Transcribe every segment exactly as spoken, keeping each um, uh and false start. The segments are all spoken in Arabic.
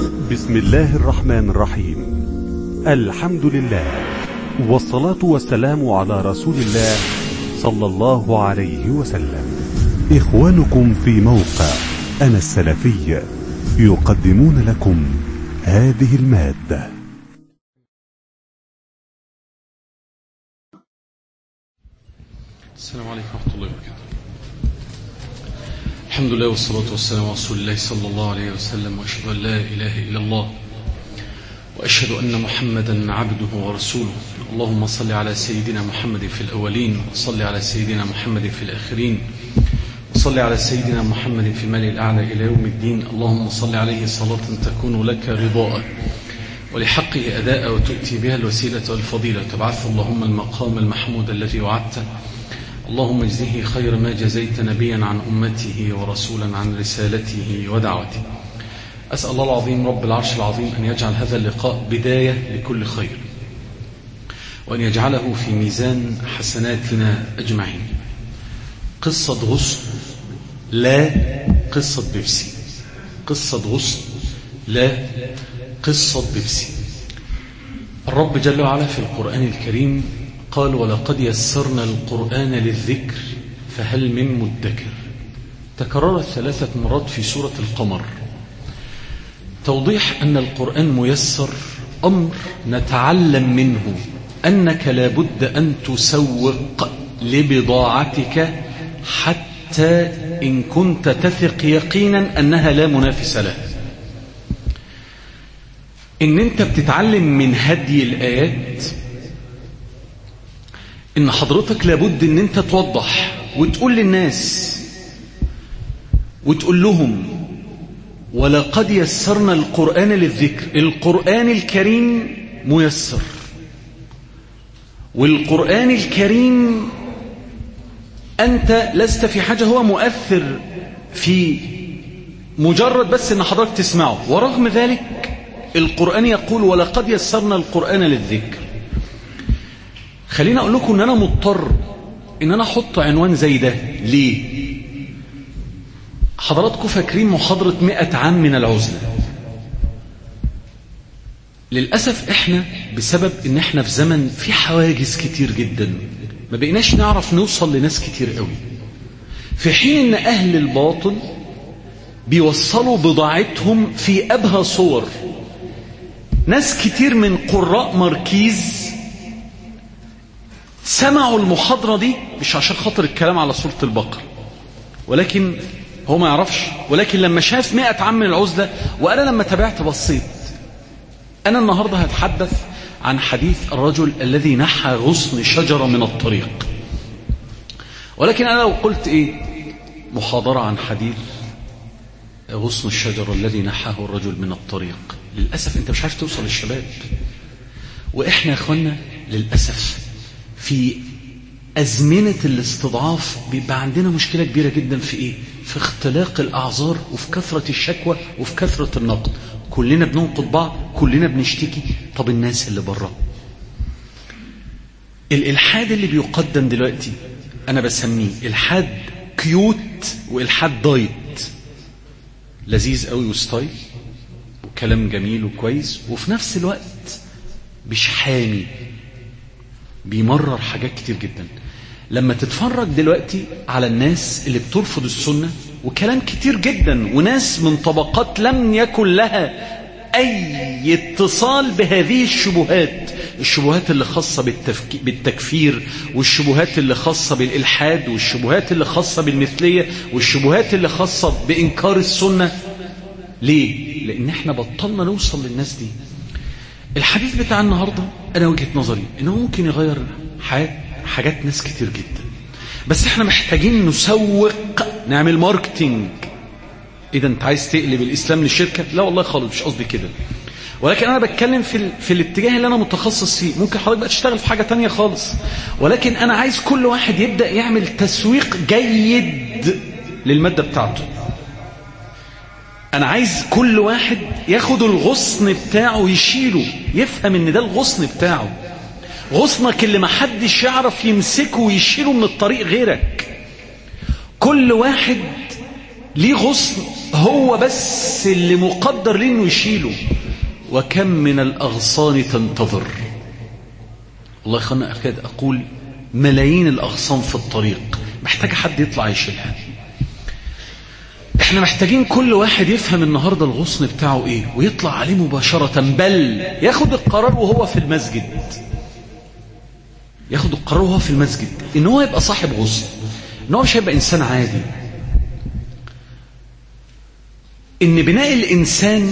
بسم الله الرحمن الرحيم. الحمد لله والصلاة والسلام على رسول الله صلى الله عليه وسلم. إخوانكم في موقع أنا السلفي يقدمون لكم هذه المادة. السلام عليكم ورحمة الله وبركاته. الحمد لله والصلاة والسلام على رسول الله صلى الله عليه وسلم، وأشهد أن لا إله إلا الله، وأشهد أن محمدا عبده ورسوله. اللهم صل على سيدنا محمد في الأولين، وصل على سيدنا محمد في الآخرين، وصل على سيدنا محمد في الملأ الأعلى إلى يوم الدين. اللهم صل عليه صلاة تكون لك رضاء ولحقه أداء، وتؤتي بها الوسيلة والفضيلة، تبعث اللهم المقام المحمود الذي وعدته. اللهم اجزه خير ما جزيت نبيا عن أمته ورسولا عن رسالته ودعوته. أسأل الله العظيم رب العرش العظيم أن يجعل هذا اللقاء بداية لكل خير، وأن يجعله في ميزان حسناتنا أجمعين. قصة غصن لا قصة بيبسي، قصة غصن لا قصة بيبسي. الرب جل وعلا في القرآن الكريم قال: ولقد يسرنا القرآن للذكر فهل من مدكر. تكررت ثلاثة مرات في سورة القمر، توضيح أن القرآن ميسر، أمر نتعلم منه أنك لابد أن تسوق لبضاعتك حتى إن كنت تثق يقينا أنها لا منافس لها. إن أنت بتتعلم من هدي الآيات إن حضرتك لابد إن أنت توضح وتقول للناس وتقول لهم: ولقد يسرنا القرآن للذكر. القرآن الكريم ميسر، والقرآن الكريم أنت لست في حاجة، هو مؤثر في مجرد بس إن حضرتك تسمعه. ورغم ذلك القرآن يقول: ولقد يسرنا القرآن للذكر. خلينا أقول لكم إن أنا مضطر إن أنا أحط عنوان زي ده. ليه؟ حضراتكم فاكرين محاضرة مئة عام من العزلة؟ للأسف إحنا بسبب إن إحنا في زمن في حواجز كتير جدا ما بقيناش نعرف نوصل لناس كتير قوي، في حين إن أهل الباطل بيوصلوا بضاعتهم في أبهى صور. ناس كتير من قراء ماركيز سمعوا المحاضرة دي مش عشان خاطر الكلام على سورة البقرة، ولكن هو ما يعرفش، ولكن لما شاف مئة عام من العزلة. وأنا لما تابعت بصيت، أنا النهاردة هتحدث عن حديث الرجل الذي نحى غصن شجرة من الطريق. ولكن أنا لو قلت إيه محاضرة عن حديث غصن الشجرة الذي نحاه الرجل من الطريق، للأسف أنت مش عارف توصل للشباب. وإحنا يا أخوانا للأسف في أزمنة الاستضعاف بيبقى عندنا مشكلة كبيرة جدا في إيه؟ في اختلاق الأعذار، وفي كثرة الشكوى، وفي كثرة النقد. كلنا بننقد بعض، كلنا بنشتكي. طب الناس اللي بره، الإلحاد اللي بيقدم دلوقتي أنا بسميه إلحاد كيوت وإلحاد دايت، لذيذ قوي وستايل وكلام جميل وكويس، وفي نفس الوقت مش حامي، بيمرر حاجات كتير جدا. لما تتفرج دلوقتي على الناس اللي بترفض السنة، وكلام كتير جدا، وناس من طبقات لم يكن لها أي اتصال بهذه الشبهات، الشبهات اللي خاصة بالتفك... بالتكفير، والشبهات اللي خاصة بالإلحاد، والشبهات اللي خاصة بالمثلية، والشبهات اللي خاصة بإنكار السنة. ليه؟ لأن احنا بطلنا نوصل للناس دي. الحديث بتاع النهاردة أنا وجهة نظري إنه ممكن يغير حياة حاجات ناس كتير جدا، بس احنا محتاجين نسوق، نعمل ماركتينج. إذا أنت عايز تقلب الإسلام لشركة؟ لا والله خالص، مش قصدي كده. ولكن أنا بتكلم في, ال... في الاتجاه اللي أنا متخصص فيه. ممكن حضرتك بقى تشتغل في حاجة تانية خالص، ولكن أنا عايز كل واحد يبدأ يعمل تسويق جيد للمادة بتاعته. أنا عايز كل واحد ياخد الغصن بتاعه يشيله، يفهم إن ده الغصن بتاعه، غصنك اللي محدش يعرف يمسكه ويشيله من الطريق غيرك. كل واحد ليه غصن هو بس اللي مقدر ليه انه يشيله. وكم من الأغصان تنتظر، الله يخلنا أكاد أقول ملايين الأغصان في الطريق محتاج حد يطلع يشيلها. احنا محتاجين كل واحد يفهم النهاردة الغصن بتاعه ايه ويطلع عليه مباشرة، بل ياخد القرار وهو في المسجد، ياخد القرار وهو في المسجد ان هو يبقى صاحب غصن، ان هو مش هيبقى انسان عادي. ان بناء الانسان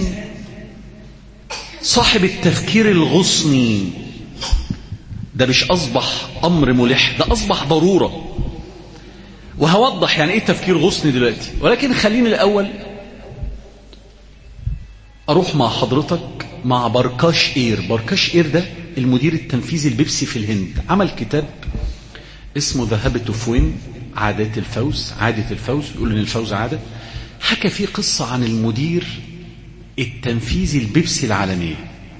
صاحب التفكير الغصني ده مش اصبح امر ملح، ده اصبح ضرورة. وهوضح يعني ايه تفكير غصني دلوقتي، ولكن خليني الاول اروح مع حضرتك مع بركاش اير. بركاش اير ده المدير التنفيذي البيبسي في الهند، عمل كتاب اسمه ذا هابت اوف وين، عادات الفوز، عادة الفوز، يقول ان الفوز عادة. حكى فيه قصة عن المدير التنفيذي البيبسي العالمية.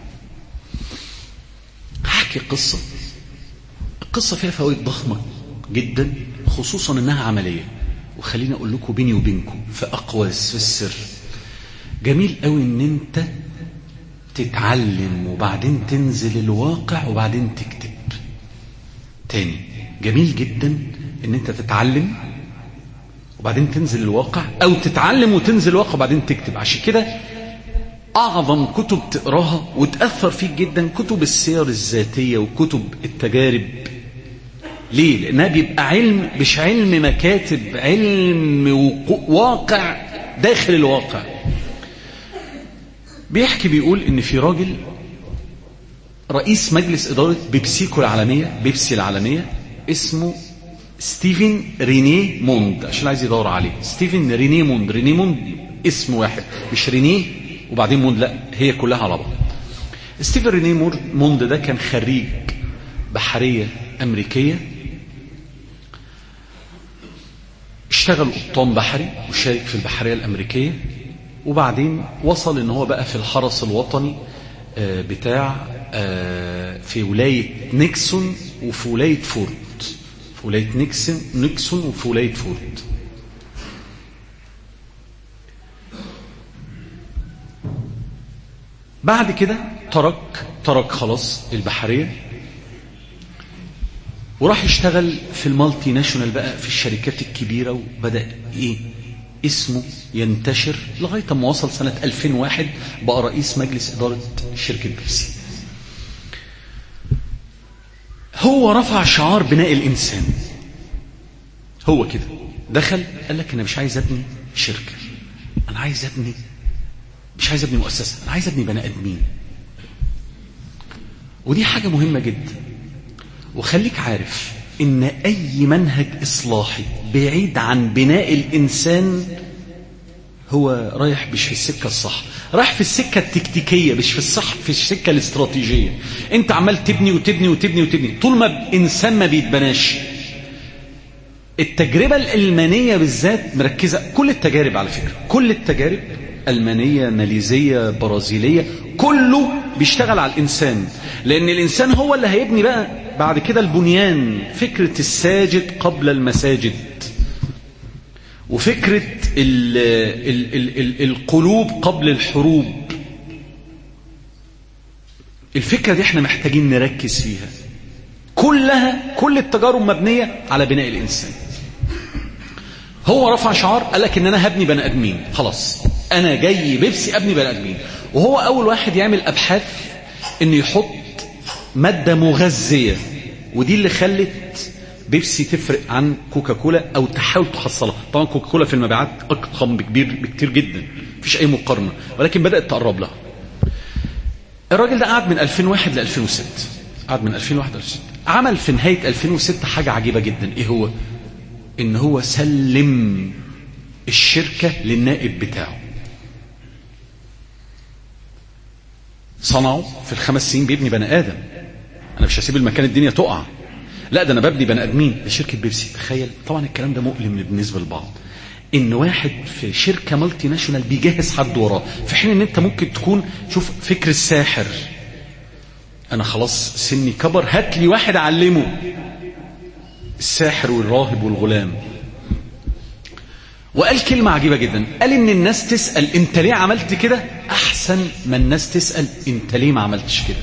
حكي قصة، القصة فيها فوائد ضخمة جدا، خصوصا انها عملية. وخليني اقول لكم بيني وبينكم في اقواس في السر، جميل قوي ان انت تتعلم وبعدين تنزل الواقع وبعدين تكتب. تاني، جميل جدا ان انت تتعلم وبعدين تنزل الواقع، او تتعلم وتنزل الواقع وبعدين تكتب. عشان كده اعظم كتب تقراها وتأثر فيك جدا كتب السير الذاتية وكتب التجارب. ليه؟ لانها بيبقى علم، مش علم مكاتب، علم واقع داخل الواقع. بيحكي بيقول ان في راجل رئيس مجلس ادارة بيبسيكو العالمية، بيبسي العالمية، اسمه ستيفن رينيه موند، عشان عايز يدور عليه. ستيفن رينيه موند، رينيه موند اسم واحد، مش رينيه وبعدين موند، لا هي كلها على بعض. ستيفن رينيه موند ده كان خريج بحرية أمريكية، اشتغل قبطان بحري وشارك في البحرية الأمريكية، وبعدين وصل ان هو بقى في الحرس الوطني بتاع في ولاية نيكسون وفي ولاية فورد، في ولاية نيكسون نيكسون وفي ولاية فورد. بعد كده ترك ترك خلاص البحرية وراح يشتغل في المالتي ناشونال بقى، في الشركات الكبيرة، وبدأ ايه اسمه ينتشر لغاية ما وصل سنة ألفين وواحد بقى رئيس مجلس إدارة شركة بيبسي. هو رفع شعار بناء الإنسان. هو كده دخل قال لك أنا مش عايز أبني شركة، أنا عايز أبني مش عايز أبني مؤسسة، أنا عايز أبني بني آدمين. ودي حاجة مهمة جدا. وخليك عارف إن أي منهج إصلاحي بعيد عن بناء الإنسان هو رايح مش في السكة الصح، رايح في السكة التكتيكية، مش في الصح في السكة الاستراتيجية. أنت عمال تبني وتبني وتبني وتبني طول ما إنسان ما بيتبناش. التجربة الألمانية بالذات مركزة، كل التجارب على فكرة، كل التجارب ألمانية، ماليزية، برازيلية، كله بيشتغل على الإنسان، لأن الإنسان هو اللي هيبني بقى بعد كده البنيان. فكرة الساجد قبل المساجد، وفكرة ال ال ال ال القلوب قبل الحروب. الفكرة دي احنا محتاجين نركز فيها. كلها كل التجارب مبنية على بناء الإنسان. هو رفع شعار قال لك ان انا هبني بني ادمين، خلاص انا جاي بيبسي ابني بني ادمين. وهو اول واحد يعمل ابحاث ان يحط مادة مغذية، ودي اللي خلت بيبسي تفرق عن كوكاكولا او تحاول تحصلها. طبعا كوكاكولا في المبيعات اضخم بكبير بكتير جدا، مفيش اي مقارنة، ولكن بدأت تقرب لها. الراجل ده قعد من ألفين وواحد ل ألفين وستة، قعد من ألفين وواحد ل ألفين وستة. عمل في نهاية ألفين وستة حاجة عجيبة جدا. ايه هو؟ ان هو سلم الشركة للنائب بتاعه. صنعوا في الخمس سنين بيبني بني آدم. انا مش هسيب المكان الدنيا تقع، لا ده انا ببني بني ادمين لشركة بيبسي. تخيل، طبعا الكلام ده مؤلم بالنسبة للبعض، ان واحد في شركة مالتي ناشونال بيجهز حد وراه، في حين ان انت ممكن تكون، شوف فكر الساحر، انا خلاص سني كبر هات لي واحد اعلمه، الساحر والراهب والغلام. وقال كلمة عجيبة جدا، قال ان الناس تسأل انت ليه عملت كده احسن ما الناس تسأل انت ليه ما عملتش كده.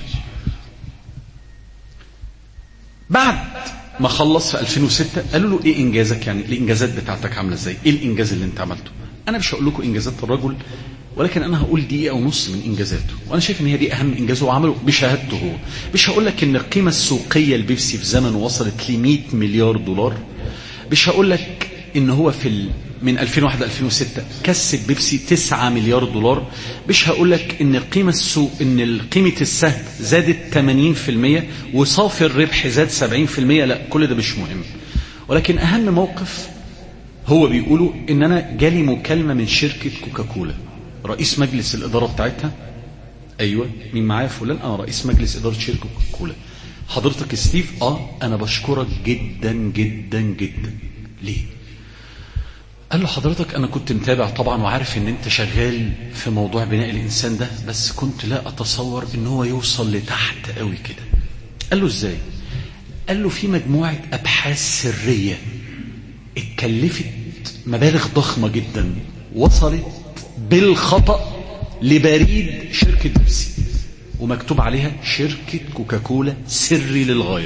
بعد ما خلص في ألفين وستة قالوا له ايه انجازك، يعني الانجازات بتاعتك عامله ازاي، ايه الانجاز اللي انت عملته. انا مش هقول لكم انجازات الرجل، ولكن انا هقول دقيقه ونص من انجازاته، وانا شايف ان هي دي اهم انجاز هو عمله بشهادته هو. مش هقول لك ان القيمه السوقيه لبيبسي في زمن وصلت ل مئة مليار دولار، مش هقول لك ان هو في ال... من ألفين وواحد ل ألفين وستة كسب بيبسي تسعة مليار دولار، مش هقول لك ان قيمه السوق ان قيمه السهم زادت ثمانين بالمئة وصافي الربح زاد سبعين بالمئة، لا كل ده مش مهم. ولكن اهم موقف هو بيقولوا ان انا جالي مكالمه من شركه كوكاكولا، رئيس مجلس الاداره بتاعتها، ايوه مين معايا فلان، اه رئيس مجلس اداره شركه كوكاكولا، حضرتك ستيف، اه انا بشكرك جدا جدا جدا. ليه؟ قال له حضرتك انا كنت متابع طبعا وعارف ان انت شغال في موضوع بناء الانسان ده، بس كنت لا اتصور ان هو يوصل لتحت قوي كده. قال له ازاي؟ قال له في مجموعة ابحاث سرية اتكلفت مبالغ ضخمة جدا وصلت بالخطأ لبريد شركة بيبسي ومكتوب عليها شركة كوكاكولا سري للغاية،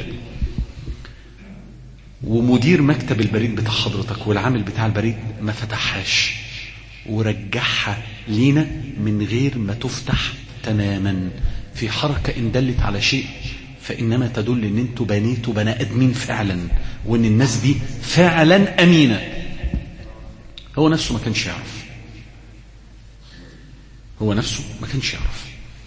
ومدير مكتب البريد بتاع حضرتك والعامل بتاع البريد ما فتحهاش ورجعها لينا من غير ما تفتح تماما، في حركة ان دلت على شيء فإنما تدل ان انتوا بنيتوا بني ادمين فعلا، وان الناس دي فعلا امينة. هو نفسه ما كانش يعرف، هو نفسه ما كانش يعرف.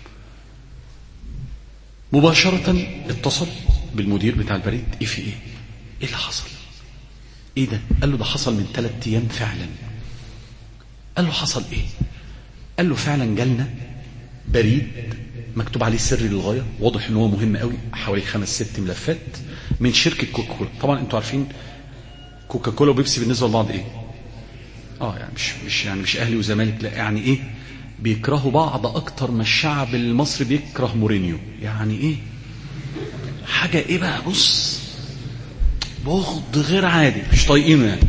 مباشرة اتصل بالمدير بتاع البريد، ايه في ايه ايه اللي حصل، ايه ده؟ قال له ده حصل من ثلاث ايام فعلا. قال له حصل ايه؟ قال له فعلا جالنا بريد مكتوب عليه سري للغايه، واضح ان هو مهم قوي، حوالي خمس ست ملفات من شركه كوكاكولا. طبعا انتوا عارفين كوكاكولا وبيبسي بالنسبه لبعض ايه؟ اه يعني مش مش يعني مش اهلي وزمالك، لا يعني ايه؟ بيكرهوا بعض اكتر ما الشعب المصري بيكره مورينيو. يعني ايه؟ حاجه ايه بقى، بص بغض غير عادي، مش طايقينه يعني.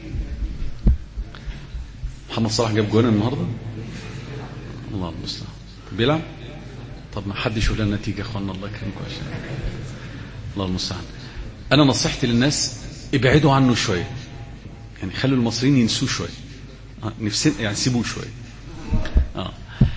محمد صلاح جاب جون النهارده، الله المستعان، بيلعب. طب ما حدش يقول لنا نتيجه يا اخوانا، الله يكرمكم عشان الله المستعان. انا نصيحتي للناس ابعدوا عنه شويه، يعني خلوا المصريين ينسوه شويه، آه نفسنا يعني سيبوه شويه. اه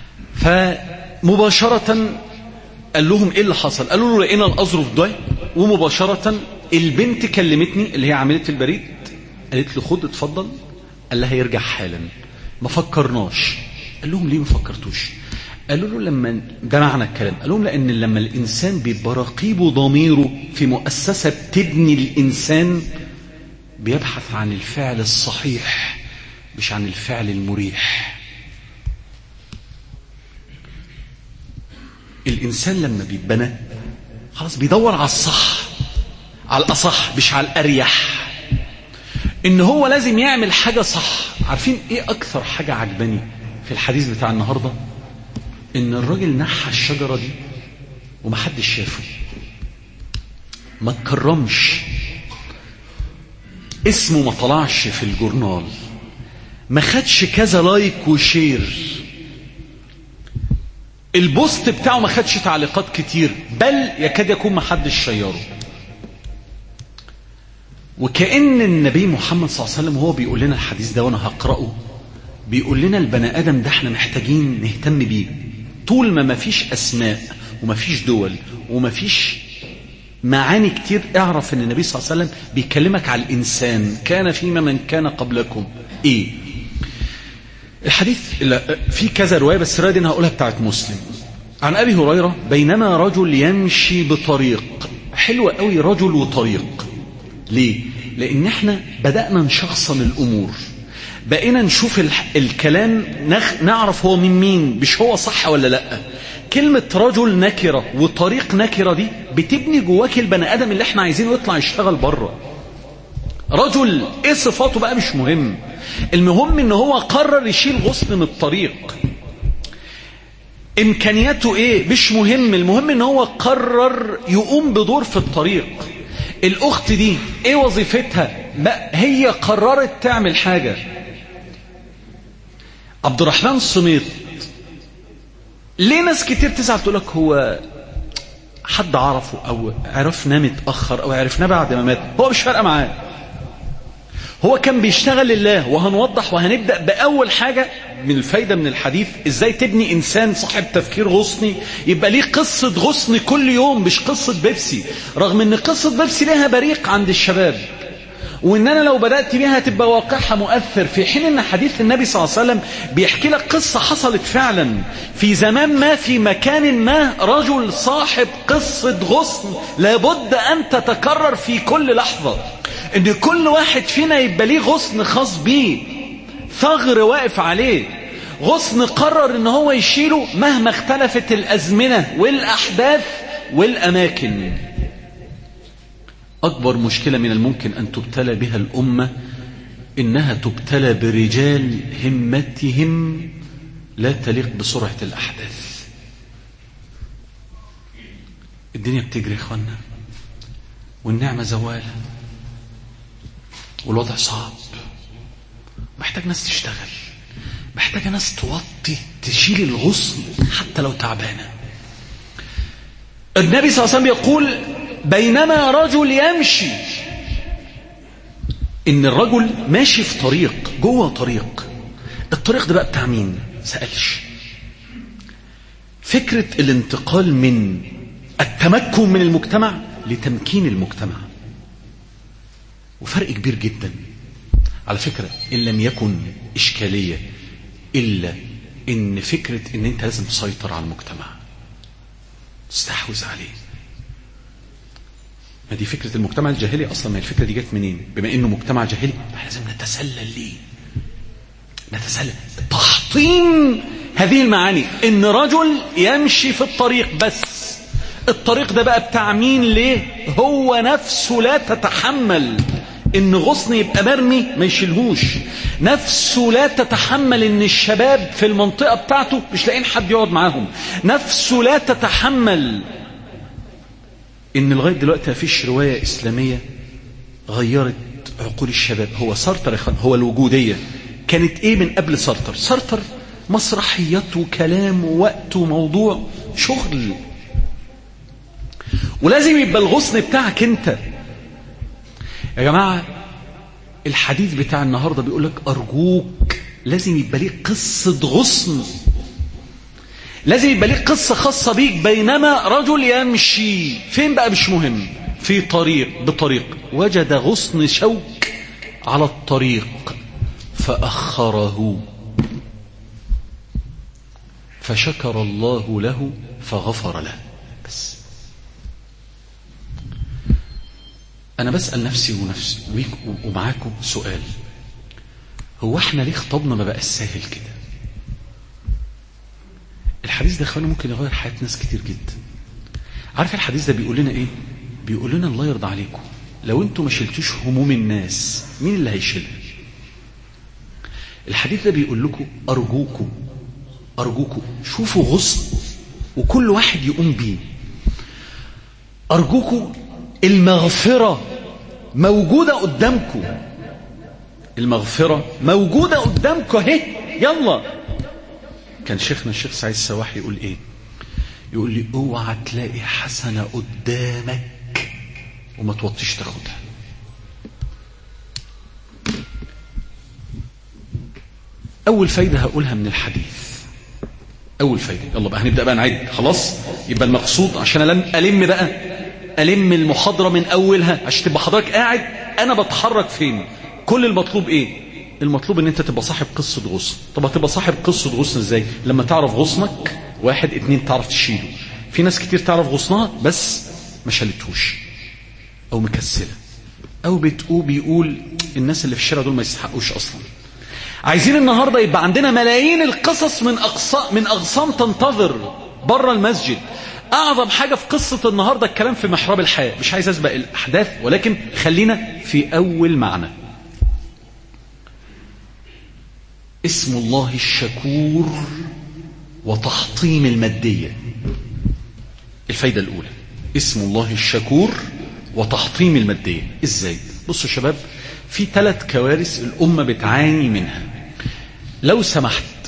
فمباشره قال لهم ايه اللي حصل؟ قالوا له لقينا الاظرف ده، ومباشره البنت كلمتني اللي هي عامله البريد، قالت له خد اتفضل. قال لها يرجع حالا، ما فكرناش. قال لهم ليه ما فكرتوش؟ قالوا له لما ده معنى الكلام، قال لهم لان لما الانسان بيبقى رقيبه ضميره في مؤسسه بتبني الانسان بيبحث عن الفعل الصحيح مش عن الفعل المريح. الانسان لما بيتبنى خلاص بيدور على الصح، على الأصح مش على الأريح، إن هو لازم يعمل حاجة صح. عارفين إيه أكثر حاجة عجباني في الحديث بتاع النهاردة؟ إن الراجل نحى الشجرة دي ومحدش شافه، ما تكرمش، اسمه ما طلعش في الجورنال، ما خدش كذا لايك وشير، البوست بتاعه ما خدش تعليقات كتير، بل يكاد يكون ما حدش شيره. وكأن النبي محمد صلى الله عليه وسلم وهو بيقول لنا الحديث ده وانا هقرأه، بيقول لنا البني آدم ده احنا محتاجين نهتم بيه. طول ما ما فيش أسماء وما فيش دول وما فيش معاني كتير، اعرف ان النبي صلى الله عليه وسلم بيكلمك على الإنسان. كان فيما من كان قبلكم ايه الحديث؟ في كذا رواية، بس الرواية دي انا هقولها بتاعت مسلم. عن أبي هريرة بينما رجل يمشي بطريق. حلوة قوي رجل وطريق. ليه؟ لأن احنا بدأنا نشخصن الأمور، بقينا نشوف الكلام نخ... نعرف هو من مين، مش هو صح ولا لأ. كلمة رجل نكرة وطريق نكرة دي بتبني جواك البني آدم اللي احنا عايزينه يطلع يشتغل بره. رجل ايه صفاته بقى مش مهم، المهم ان هو قرر يشيل غصن من الطريق. امكانياته ايه مش مهم، المهم ان هو قرر يقوم بدور في الطريق. الاخت دي ايه وظيفتها بقى؟ هي قررت تعمل حاجة. عبد الرحمن صميت. ليه ناس كتير تزعل تقول لك هو حد عرفه او عرفناه متأخر او عرفناه بعد ما مات؟ هو مش فارقه معاه، هو كان بيشتغل لله. وهنوضح وهنبدأ بأول حاجة من الفايدة من الحديث، ازاي تبني انسان صاحب تفكير غصني يبقى ليه قصة غصن كل يوم، مش قصة بيبسي. رغم ان قصة بيبسي لها بريق عند الشباب، وان انا لو بدأت بيها تبقى واقعها مؤثر، في حين ان حديث النبي صلى الله عليه وسلم بيحكي لك قصة حصلت فعلا في زمان ما في مكان ما. رجل صاحب قصة غصن لابد ان تتكرر في كل لحظة، ان كل واحد فينا يبقى ليه غصن خاص بيه، ثغر واقف عليه، غصن قرر ان هو يشيله مهما اختلفت الازمنة والاحداث والاماكن. اكبر مشكلة من الممكن ان تبتلى بها الامة انها تبتلى برجال همتهم لا تليق بسرعة الاحداث. الدنيا بتجري يا اخوانا، والنعمة زوالة، والوضع صعب، محتاج ناس تشتغل، محتاج ناس توطي تشيل الغصن حتى لو تعبانة. النبي صلى الله عليه وسلم يقول بينما رجل يمشي، ان الرجل ماشي في طريق، جوه طريق، الطريق ده بقى بتاع مين؟ سألش. فكرة الانتقال من التمكن من المجتمع لتمكين المجتمع، وفرق كبير جدا على فكرة، إن لم يكن إشكالية إلا إن فكرة إن أنت لازم تسيطر على المجتمع، تستحوذ عليه. ما دي فكرة المجتمع الجاهلي أصلا. ما الفكرة دي جت منين؟ بما إنه مجتمع جاهلي لازم نتسلل ليه، نتسلل تحطيم هذه المعاني. إن رجل يمشي في الطريق، بس الطريق ده بقى بتاع مين؟ ليه؟ هو نفسه لا تتحمل ان غصن يبقى مرمي ما يشيلهوش، نفسه لا تتحمل ان الشباب في المنطقة بتاعته مش لاقين حد يقعد معاهم، نفسه لا تتحمل ان لغاية دلوقتي مفيش رواية اسلامية غيرت عقول الشباب. هو سارتر، هو الوجودية كانت ايه من قبل سارتر؟ سارتر مسرحيات وكلام ووقت وموضوع شغل، ولازم يبقى الغصن بتاعك انت. يا جماعة الحديث بتاع النهاردة بيقولك أرجوك لازم يبقى ليك قصة غصن، لازم يبقى ليك قصة خاصة بيك. بينما رجل يمشي فين بقى مش مهم، في طريق، بطريق وجد غصن شوك على الطريق فأخره فشكر الله له فغفر له. بس أنا بسأل نفسي ونفسي ومعاكم سؤال، هو احنا ليه خطبنا ما بقى السهل كده؟ الحديث ده خلوه ممكن يغير حياة ناس كتير جدا. عارف الحديث ده بيقول لنا ايه؟ بيقول لنا الله يرضى عليكم لو انتوا ما شلتوش هموم الناس مين اللي هيشيلها؟ الحديث ده بيقول لكم أرجوكم أرجوكم شوفوا غصن وكل واحد يقوم بيه. أرجوكم المغفرة موجودة قدامكم، المغفرة موجودة قدامكم اهي، يلا. كان شيخنا الشيخ سعيد السواحي يقول ايه؟ يقول لي اوعى تلاقي حسنة قدامك وما توطيش تاخدها. اول فايدة هقولها من الحديث، اول فايدة، يلا بقى هنبدأ بقى نعد خلاص. يبقى المقصود عشان ألم بقى ألم المحاضرة من أولها عشان تبقى حضرتك قاعد أنا بتحرك فين. كل المطلوب إيه؟ المطلوب إن أنت تبقى صاحب قصة غصن. طب هتبقى صاحب قصة غصن إزاي؟ لما تعرف غصنك، واحد اتنين تعرف تشيله. في ناس كتير تعرف غصنها بس ما شالتهوش أو مكسلة أو بتقول بيقول الناس اللي في الشارع دول ما يستحقوش أصلا. عايزين النهاردة يبقى عندنا ملايين القصص من أقصى من أغصان تنتظر بره المسجد. أعظم حاجة في قصة النهاردة الكلام في محراب الحياة. مش عايز أسبق الأحداث ولكن خلينا في أول معنى. اسم الله الشكور وتحطيم المادية. الفايدة الأولى اسم الله الشكور وتحطيم المادية. إزاي؟ بصوا شباب، في ثلاث كوارث الأمة بتعاني منها. لو سمحت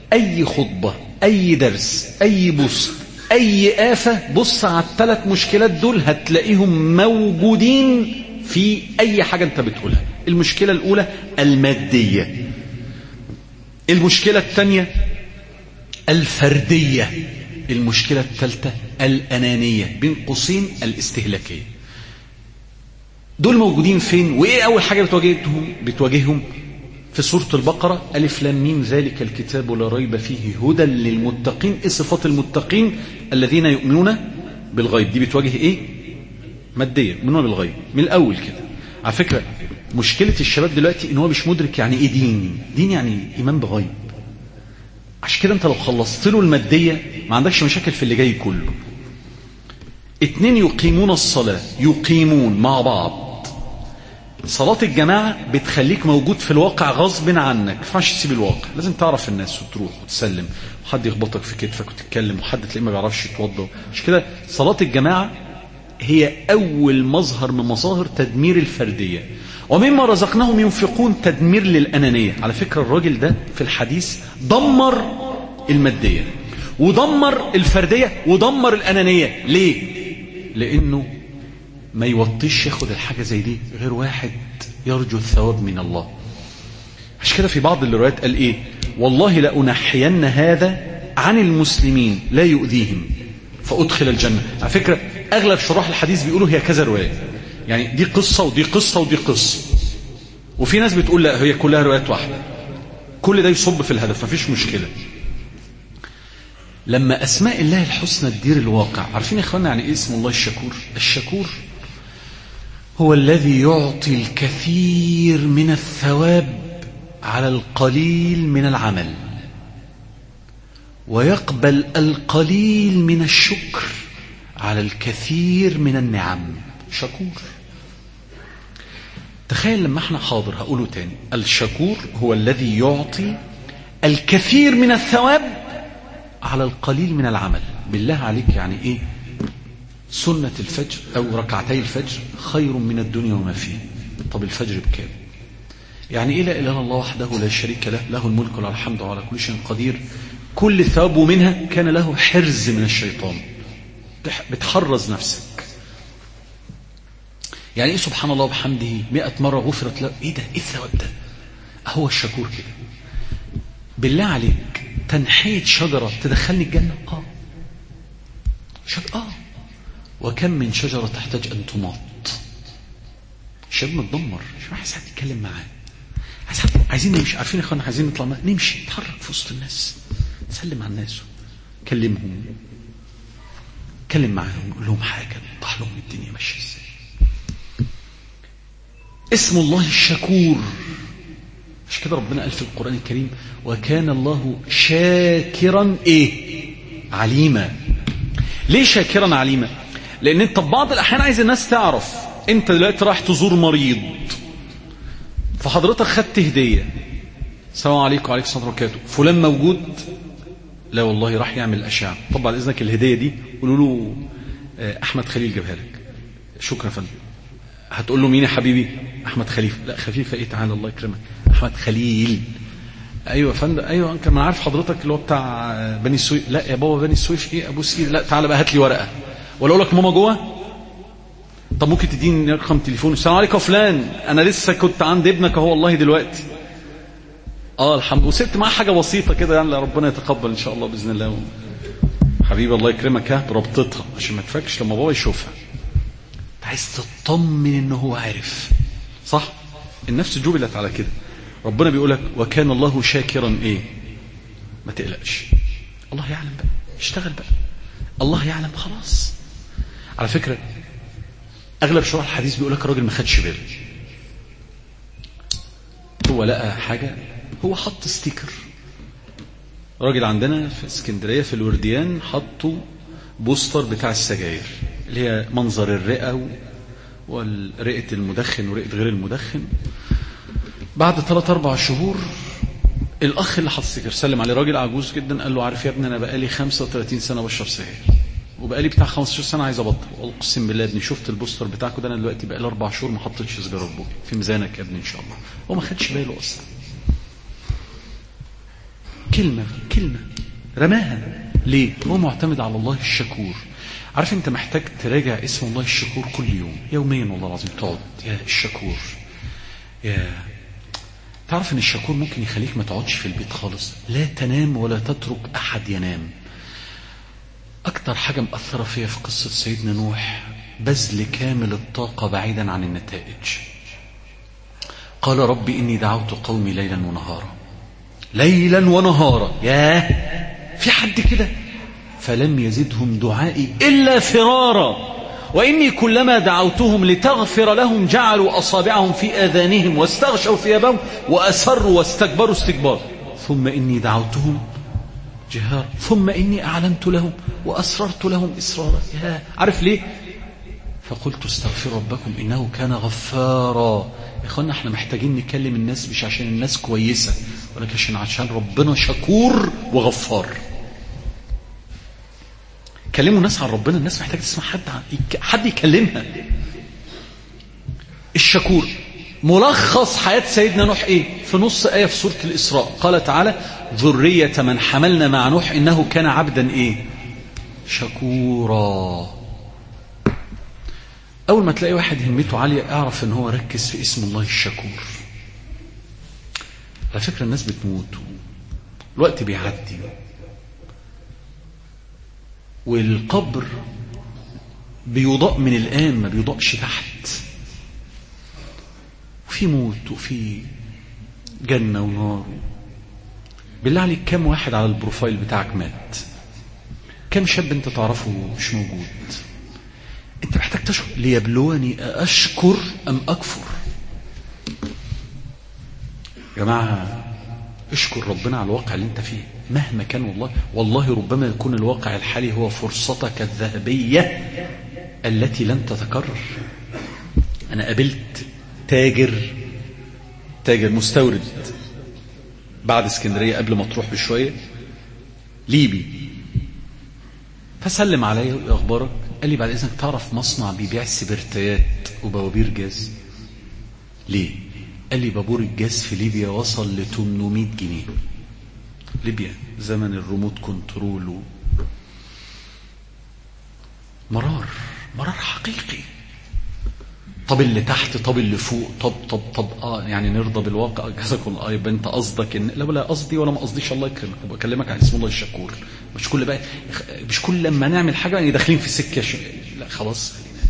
اي خطبة، اي درس، اي بوست، اي آفة، بص على الثلاث مشكلات دول هتلاقيهم موجودين في اي حاجة انت بتقولها. المشكلة الاولى المادية، المشكلة الثانية الفردية، المشكلة الثالثة الأنانية بين قوسين الاستهلاكية. دول موجودين فين؟ وإيه أول حاجة بتواجههم؟ بتواجههم في سورة البقرة ألف لام ميم ذلك الكتاب لا ريب فيه هدى للمتقين. إيه صفات المتقين؟ الذين يؤمنون بالغيب. دي بتواجه إيه؟ مادية، يؤمنون بالغيب من الأول كده. على فكرة مشكلة الشباب دلوقتي إن هو مش مدرك يعني إيه دين. دين يعني إيمان بغيب. عشان كده انت لو خلصت له المادية ما عندكش مشاكل في اللي جاي كله. اتنين يقيمون الصلاة، يقيمون مع بعض. صلاة الجماعة بتخليك موجود في الواقع غصب عنك، ما ينفعش تسيب الواقع، لازم تعرف الناس وتروح وتسلم وحد يخبطك في كتفك وتتكلم وحد تلاقيه ما بيعرفش يتوضى. مش كده؟ صلاة الجماعة هي أول مظهر من مظاهر تدمير الفردية. ومما رزقناهم ينفقون، تدمير للأنانية. على فكرة الراجل ده في الحديث دمر المادية ودمر الفردية ودمر الأنانية. ليه؟ لأنه ما يوطيش ياخد الحاجة زي دي غير واحد يرجو الثواب من الله. عشان كده في بعض الروايات قال إيه؟ والله لأنحين هذا عن المسلمين لا يؤذيهم فأدخل الجنة. على فكرة أغلب شراح الحديث بيقولوا هي كذا رواية، يعني دي قصة ودي قصة ودي قصة. وفي ناس بتقول لا هي كلها روايات واحدة. كل ده يصب في الهدف، مفيش مشكلة. لما أسماء الله الحسنى تدير الواقع، عارفين يا إخوانا يعني إيه اسم الله الشكور؟ الشكور هو الذي يعطي الكثير من الثواب على القليل من العمل، ويقبل القليل من الشكر على الكثير من النعم. شكور. تخيل لما احنا حاضر هقوله تاني، الشكور هو الذي يعطي الكثير من الثواب على القليل من العمل. بالله عليك يعني ايه سنة الفجر او ركعتي الفجر خير من الدنيا وما فيه؟ طب الفجر بكام؟ يعني ايه لا اله الا الله وحده لا شريك له له الملك وله الحمد وعلى كل شيء قدير؟ كل ثواب منها كان له حرز من الشيطان، بتحرز نفسك. يعني ايه سبحان الله وبحمده مئة مرة غفرت له؟ ايه ده؟ ايه الثواب ده؟ هو الشكور كده. بالله عليك تنحية شجرة تدخلني الجنة؟ اه شج... اه وكم من شجرة تحتاج ان تماط. الشاب متدمر، مش عايز حد يتكلم معاه، عايز حد... عايزين نمشي. عارفين يا اخوانا عايزين نطلع معاه. نمشي، نتحرك في وسط الناس، نسلم على الناس، كلمهم، كلم معاهم، قول لهم حاجة، نوضح لهم الدنيا ماشية ازاي. اسم الله الشكور. مش كده ربنا قال في القرآن الكريم وكان الله شاكرا ايه عليما. ليه شاكرا عليما؟ لان انت ببعض الاحيان عايز الناس تعرف انت دلوقتي رايح تزور مريض، فحضرتك خدت هدية، السلام عليكم وعليكم السلام ورحمة الله وبركاته، فلان موجود؟ لا والله راح يعمل أشعة. طب بعد إذنك الهدية دي قولوا له أحمد خليل جابها لك. شكرا فندم. هتقول له مين يا حبيبي؟ أحمد خليفة. لا خفيفة إيه، تعالى الله يكرمك أحمد خليل. أيوة يا فندم، أيوة أنت ما عارف حضرتك اللي هو بتاع بني السويف. لا يا بابا بني السويف إيه أبو سيد. لا تعالى بقى هات لي ورقة، ولا أقول لك ماما جوه. طب ممكن تديني رقم تليفون؟ السلام عليكم يا فلان، أنا لسه كنت عند ابنك أهو والله دلوقتي. اه الحمد لله. وسبت معاه حاجه بسيطه كده يعني ربنا يتقبل ان شاء الله باذن الله. حبيبي الله يكرمك ها بربطتها عشان ما تفكش لما بابا يشوفها. عايز تطمن ان هو عارف صح. النفس جبلت على كده. ربنا بيقول لك وكان الله شاكرا ايه. ما تقلقش، الله يعلم بقى، اشتغل بقى، الله يعلم خلاص. على فكره اغلب شروح الحديث بيقول لك الراجل ما خدش باله، هو لقى حاجه، هو حط ستيكر. راجل عندنا في اسكندرية في الورديان حطوا بوستر بتاع السجاير اللي هي منظر الرئة والرئة المدخن ورئة غير المدخن. بعد ثلاث أربع شهور الأخ اللي حط ستيكر سلم عليه، راجل عجوز جدا، قال له عارف يا ابني أنا بقالي خمسة وثلاثين سنة بشرب سجاير وبقالي بتاع خمستاشر سنة عايز أبطل. أقسم بالله يا ابني شفت البوستر بتاعكم ده، أنا دلوقتي بقالي أربع شهور ما حطيتش سجارة في بوقي، في ميزانك يا ابني إن شاء الله. هو ما خدش باله أصلا. كلمة كلمة رماها. ليه؟ هو معتمد على الله الشكور. عارف انت محتاج تراجع اسم الله الشكور كل يوم، يوميا والله العظيم، تقعد يا الشكور. يا تعرف ان الشكور ممكن يخليك ما تقعدش في البيت خالص، لا تنام ولا تترك احد ينام. اكتر حاجة مأثرة فيها في قصة سيدنا نوح بذل كامل الطاقة بعيدا عن النتائج. قال رب إني دعوت قومي ليلا ونهارا، ليلا ونهارا. ياه، في حد كده؟ فلم يزدهم دعائي إلا فرارا وإني كلما دعوتهم لتغفر لهم جعلوا أصابعهم في آذانهم واستغشوا ثيابهم وأسروا واستكبروا استكبارا ثم إني دعوتهم جهارا ثم إني أعلنت لهم وأسررت لهم إسرارا. يا عارف ليه؟ فقلت استغفروا ربكم إنه كان غفارا. يا إخوانا احنا محتاجين نكلم الناس مش عشان الناس كويسة، ولكن عشان عشان ربنا شكور وغفار. كلموا الناس عن ربنا، الناس محتاجة تسمع حد حد يكلمها. الشكور. ملخص حياة سيدنا نوح ايه؟ في نص آية في سورة الإسراء قال تعالى ذرية من حملنا مع نوح إنه كان عبدا ايه؟ شكورا. أول ما تلاقي واحد همته عالية اعرف ان هو ركز في اسم الله الشكور. على فكرة الناس بتموت، الوقت بيعدي، والقبر بيضاء من الآن ما بيضاءش تحت، وفي موت وفي جنة ونار. بالله عليك كم واحد على البروفايل بتاعك مات؟ كم شاب انت تعرفه مش موجود؟ انت محتاج تشكر. ليبلوني أشكر أم أكفر. يا جماعة اشكر ربنا على الواقع اللي انت فيه مهما كان. والله والله ربما يكون الواقع الحالي هو فرصتك الذهبية التي لن تتكرر. انا قابلت تاجر تاجر مستورد بعد اسكندرية قبل ما تروح بشوية، ليبي، فسلم علي اخبارك؟ قال لي بعد اذنك تعرف مصنع بيبيع سبرتيات وبوابير جاز؟ ليه؟ قال لي بابور الجاز في ليبيا وصل ل ثمانمائة جنيه. ليبيا زمن الريموت كنترول و... مرار مرار حقيقي. طب اللي تحت، طب اللي فوق، طب طب طب اه يعني نرضى بالواقع. جزاكم الله. يبقى انت قصدك ان لا ولا قصدي ولا ما قصديش، الله يكرمك. بكلمك عن اسم الله الشكور. مش كل بقى مش كل لما نعمل حاجه يعني داخلين في سكه ش... لا خلاص.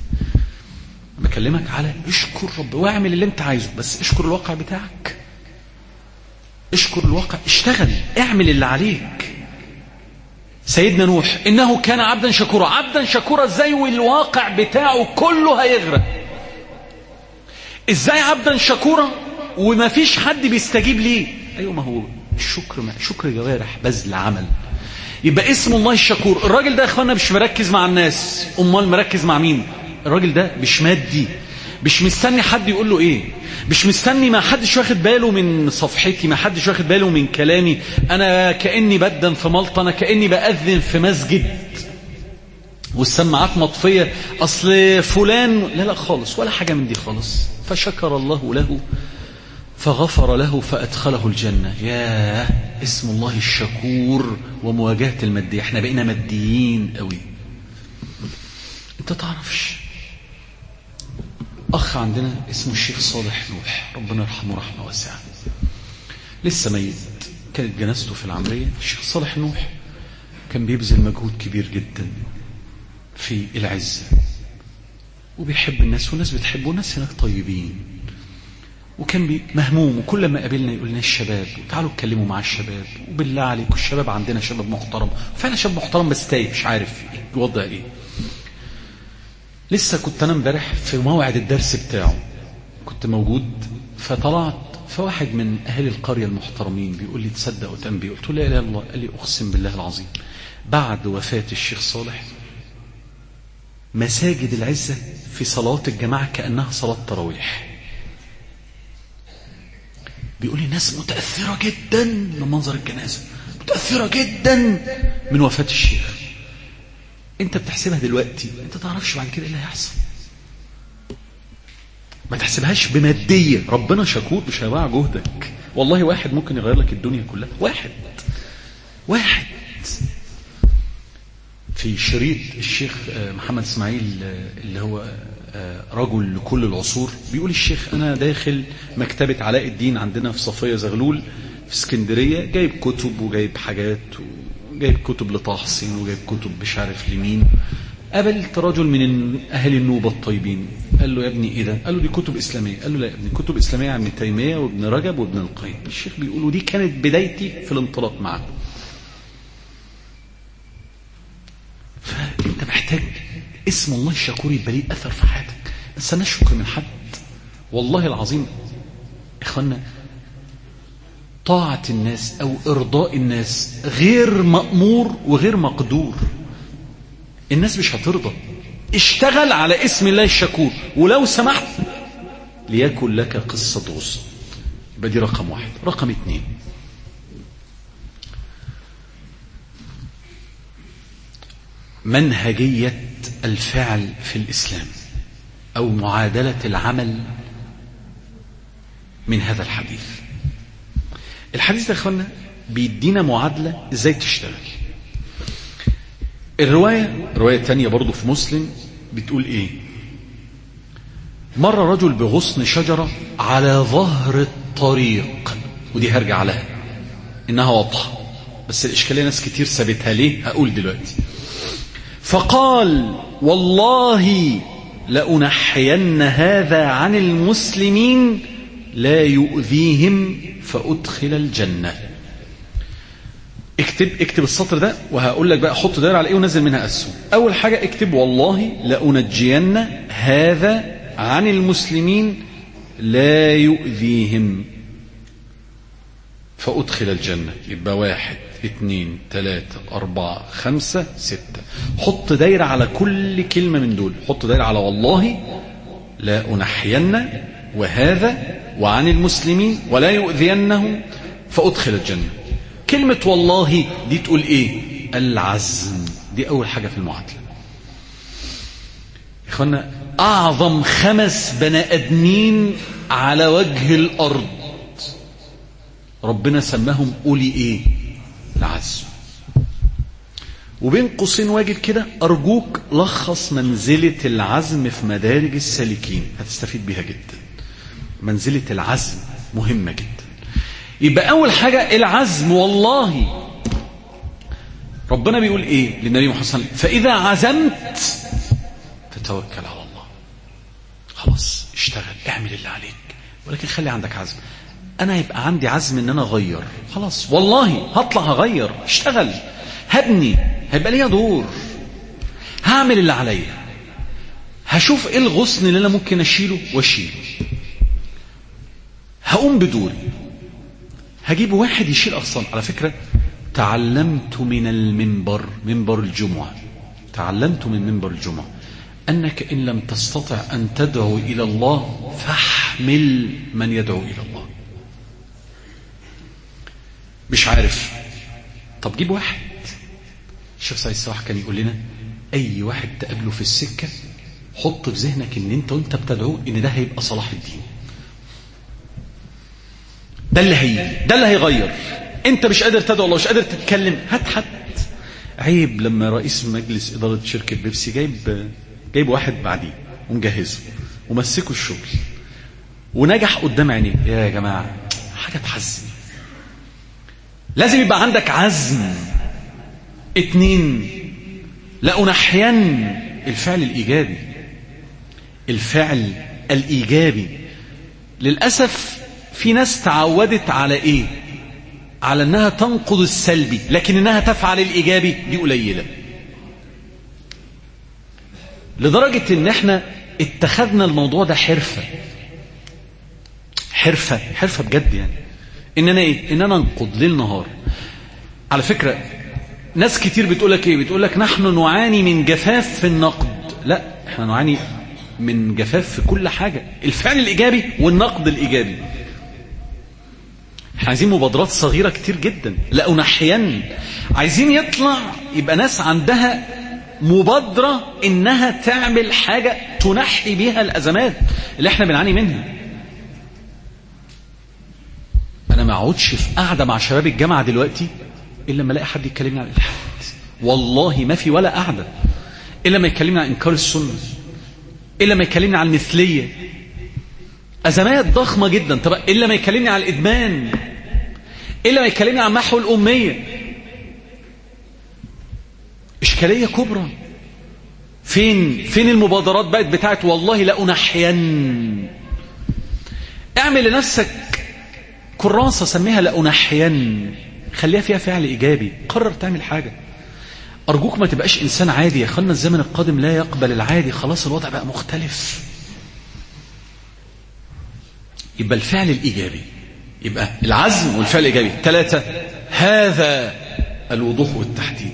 بكلمك على اشكر رب واعمل اللي انت عايزه، بس اشكر الواقع بتاعك. اشكر الواقع، اشتغل، اعمل اللي عليك. سيدنا نوح انه كان عبدا شكورا. عبدا شكورا ازاي والواقع بتاعه كله هيغرق؟ ازاي عبدا شكورا وما فيش حد بيستجيب ليه؟ ايوه ما هو الشكر ما شكر جوارح بذل عمل. يبقى اسم الله الشكور. الراجل ده يا اخوانا مش مركز مع الناس، امال مركز مع مين؟ الراجل ده مش مادي، مش مستني حد يقول له ايه، مش مستني، ما حدش واخد باله من صفحتي، ما حدش واخد باله من كلامي، انا كأني بدن في ملطة، انا كأني بأذن في مسجد والسماعات مطفية، اصل فلان. لا لا خالص، ولا حاجة من دي خالص. فشكر الله له فغفر له فأدخله الجنة. يا اسم الله الشكور ومواجهة المادية. احنا بقينا ماديين قوي. انت تعرفش أخ عندنا اسمه الشيخ صالح نوح، ربنا يرحمه رحمة واسعة، لسه ميت، كانت جنازته في العمرية. الشيخ صالح نوح كان بيبذل مجهود كبير جدا في العزة، وبيحب الناس والناس بتحبه، والناس هناك طيبين، وكان مهموم، وكل ما قابلنا يقول لنا الشباب تعالوا اتكلموا مع الشباب، وبالله عليكم الشباب عندنا شباب محترم، فعلا شاب محترم بس تايه مش عارف الوضع ايه. لسه كنت انا امبارح في موعد الدرس بتاعه، كنت موجود، فطلعت فواحد من اهل القرية المحترمين بيقول لي تصدق وتنبي؟ قلت له لا اله الا الله. قال لي اقسم بالله العظيم بعد وفاة الشيخ صالح مساجد العزة في صلوات الجماعة كأنها صلاة تراويح. بيقول لي ناس متأثرة جدا من منظر الجنازة، متأثرة جدا من وفاة الشيخ. انت بتحسبها دلوقتي، انت تعرفش بعد كده ايه اللي هيحصل. ما تحسبهاش بمادية. ربنا شكور مش هيضيع جهدك. والله واحد ممكن يغير لك الدنيا كلها، واحد واحد في شريط الشيخ محمد اسماعيل اللي هو رجل لكل العصور، بيقول الشيخ أنا داخل مكتبة علاء الدين عندنا في صفية زغلول في اسكندرية، جايب كتب وجايب حاجات وجايب كتب لطه حسين وجايب كتب مش عارف لمين. قابلت رجل من أهل النوبة الطيبين، قال له يا ابني إيه ده؟ قال له دي كتب إسلامية. قال له لا يا ابني، كتب إسلامية عن ابن تيمية وابن رجب وابن القيم. الشيخ بيقول دي كانت بدايتي في الانطلاق معه. فأنت محتاج اسم الله الشكور يبقى ليه أثر في حياتك. ما تستناش شكر من حد. والله العظيم إخوانا، طاعة الناس أو إرضاء الناس غير مأمور وغير مقدور. الناس مش هترضى. اشتغل على اسم الله الشكور، ولو سمحت ليكن لك قصة غصن. يبقى دي رقم واحد. رقم اتنين، منهجية الفعل في الإسلام أو معادلة العمل من هذا الحديث. الحديث ده يا اخوانا بيدينا معادلة ازاي تشتغل. الرواية رواية تانية برضو في مسلم بتقول ايه؟ مر رجل بغصن شجرة على ظهر الطريق، ودي هرجع لها انها واضحة بس الاشكالية ناس كتير سابتها. ليه؟ هقول دلوقتي. فقال والله لأنحين هذا عن المسلمين لا يؤذيهم فأدخل الجنة. اكتب اكتب السطر ده وهقول لك بقى حط دايره على ايه ونزل منها اسهم. اول حاجه اكتب والله لأنجين هذا عن المسلمين لا يؤذيهم فأدخل الجنة. يبقى واحد اثنين ثلاثة أربعة خمسة ستة. حط دايرة على كل كلمة من دول. حط دايرة على والله لا أنحين وهذا وعن المسلمين ولا يؤذينهم فأدخل الجنة. كلمة والله دي تقول ايه؟ العزم. دي أول حاجة في المعادلة. إخوانا أعظم خمس بني آدمين على وجه الأرض ربنا سماهم أولي ايه؟ العزم. وبين قوسين واجب كده أرجوك لخص منزلة العزم في مدارج السالكين، هتستفيد بيها جدا. منزلة العزم مهمة جدا. يبقى أول حاجة العزم. والله ربنا بيقول إيه للنبي محمد صلى الله عليه وسلم؟ فإذا عزمت فتوكل على الله. خلاص اشتغل، اعمل اللي عليك، ولكن خلي عندك عزم. أنا يبقى عندي عزم إن أنا أغير. خلاص والله هطلع هغير، اشتغل، هبني، هيبقى ليا دور، هعمل اللي عليا، هشوف إيه الغصن اللي أنا ممكن أشيله وأشيله، هقوم بدوري، هجيب واحد يشيل أغصان. على فكرة تعلمت من المنبر، منبر الجمعة، تعلمت من منبر الجمعة أنك إن لم تستطع أن تدعو إلى الله فاحمل من يدعو إلى الله. مش عارف، طب جيب واحد. الشيخ سعيد الصلاح كان يقول لنا أي واحد تقابله في السكة حط في ذهنك إن أنت وأنت بتدعوه إن ده هيبقى صلاح الدين، ده اللي هيجي، ده اللي هيغير. أنت مش قادر تدعو الله، مش قادر تتكلم، هات حد. عيب لما رئيس مجلس إدارة شركة بيبسي جايب جايب واحد بعديه ومجهزه ومسكه الشغل ونجح قدام عينيه. يا جماعة حاجة تحزن. لازم يبقى عندك عزم. اتنين، لأنحين الفعل الإيجابي. الفعل الإيجابي للأسف في ناس تعودت على إيه؟ على أنها تنقض السلبي، لكن أنها تفعل الإيجابي دي قليلة، لدرجة أن احنا اتخذنا الموضوع ده حرفة حرفة حرفة بجد. يعني إن أنا إيه؟ إن أنا أنقض ليل نهار. على فكرة ناس كتير بتقولك إيه؟ بتقولك نحن نعاني من جفاف في النقد. لا، احنا نعاني من جفاف في كل حاجة، الفعل الإيجابي والنقد الإيجابي. احنا عايزين مبادرات صغيرة كتير جدا. لأنحين عايزين يطلع يبقى ناس عندها مبادرة إنها تعمل حاجة تنحي بيها الأزمات اللي احنا بنعاني منها. أنا ما اقعدش في قاعدة مع شباب الجامعة دلوقتي إلا لما الاقي حد يكلمني عن الإلحاد. والله ما في ولا قعدة إلا ما يكلمني عن إنكار السنة، إلا ما يكلمني عن المثلية، أزمات ضخمة جدا. طب إلا ما يكلمني عن الإدمان، إلا ما يكلمني عن محو الأمية، إشكالية كبرى. فين فين المبادرات بقت بتاعت والله لا أنحين؟ اعمل لنفسك كراسة سميها لا أنحين، خليها فيها فعل إيجابي، قرر تعمل حاجة. أرجوك ما تبقاش إنسان عادي يا أخوانا، الزمن القادم لا يقبل العادي، خلاص الوضع بقى مختلف. يبقى الفعل الإيجابي، يبقى العزم والفعل الإيجابي. ثلاثة، هذا الوضوح والتحديد.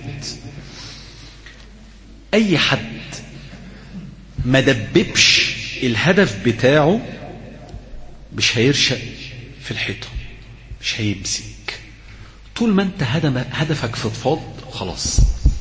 أي حد ما دببش الهدف بتاعه مش هيرشق في الحيطة، مش هيمسك. طول ما انت هدفك فضفاض خلاص.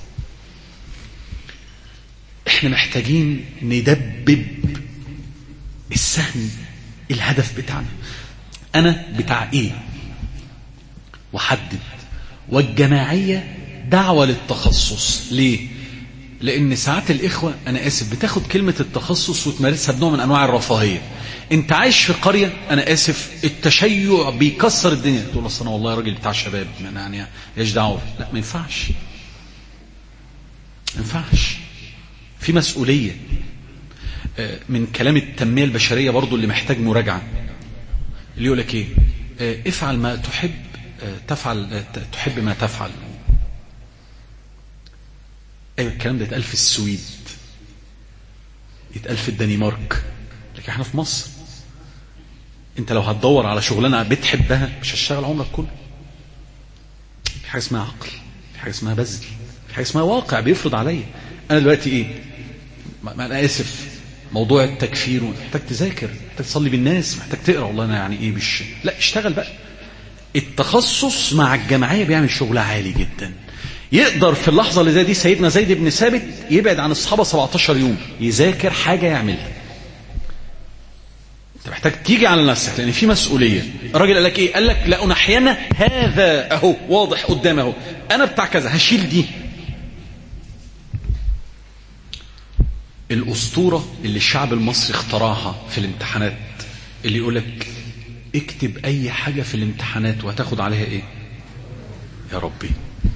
احنا محتاجين ندبب السهم الهدف بتاعنا، انا بتاع ايه، وحدد. والجماعية دعوة للتخصص. ليه؟ لان ساعات الاخوة انا اسف بتاخد كلمة التخصص وتمارسها بنوع من انواع الرفاهية. انت عايش في قرية، انا اسف التشيع بيكسر الدنيا، تقول اصل انا والله راجل بتاع شباب يعني ايش دعوه. لا، ما ينفعش، ما ينفعش. في مسؤولية. من كلام التنمية البشرية برضو اللي محتاج مراجعة، اللي يقول لك ايه، افعل ما تحب تفعل تحب ما تفعل. ايوه الكلام ده يتقال في السويد، يتقال في الدنمارك، لكن احنا في مصر انت لو هتدور على شغلانه بتحبها مش هتشتغل عمرك كله. في حاجه اسمها عقل، في حاجه اسمها بذل، في حاجه اسمها واقع بيفرض عليا. انا دلوقتي ايه، ما انا اسف، موضوع التكفير محتاج تذاكر، محتاج تصلي بالناس، محتاج تقرا. والله انا يعني ايه مش، لا اشتغل بقى. التخصص مع الجماعيه بيعمل شغل عالي جدا. يقدر في اللحظه اللي زي دي سيدنا زيد بن ثابت يبعد عن الصحابه سبعتاشر يوم يذاكر حاجه يعملها. انت محتاج تيجي على نفسك لان في مسؤوليه. الراجل قال لك ايه؟ قال لك لا أنحينا هذا، اهو واضح قدامه اهو، انا بتاع كذا هشيل دي. الاسطوره اللي الشعب المصري اخترعها في الامتحانات، اللي يقول لك اكتب اي حاجه في الامتحانات وهتاخد عليها ايه؟ يا ربي،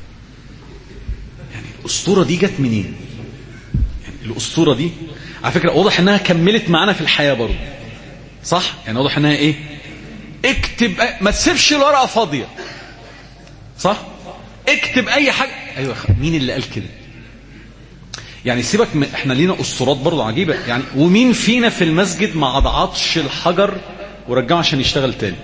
يعني الاسطوره دي جت منين؟ يعني الاسطوره دي على فكره واضح انها كملت معانا في الحياه برضه، صح؟ يعني واضح انها ايه؟ اكتب أي... ما تسيبش الورقه فاضيه، صح؟ اكتب اي حاجه. ايوه، مين اللي قال كده؟ يعني سيبك من... احنا لينا اسطورات برضه عجيبه يعني. ومين فينا في المسجد ما عضعضش الحجر ورجعه عشان يشتغل تاني؟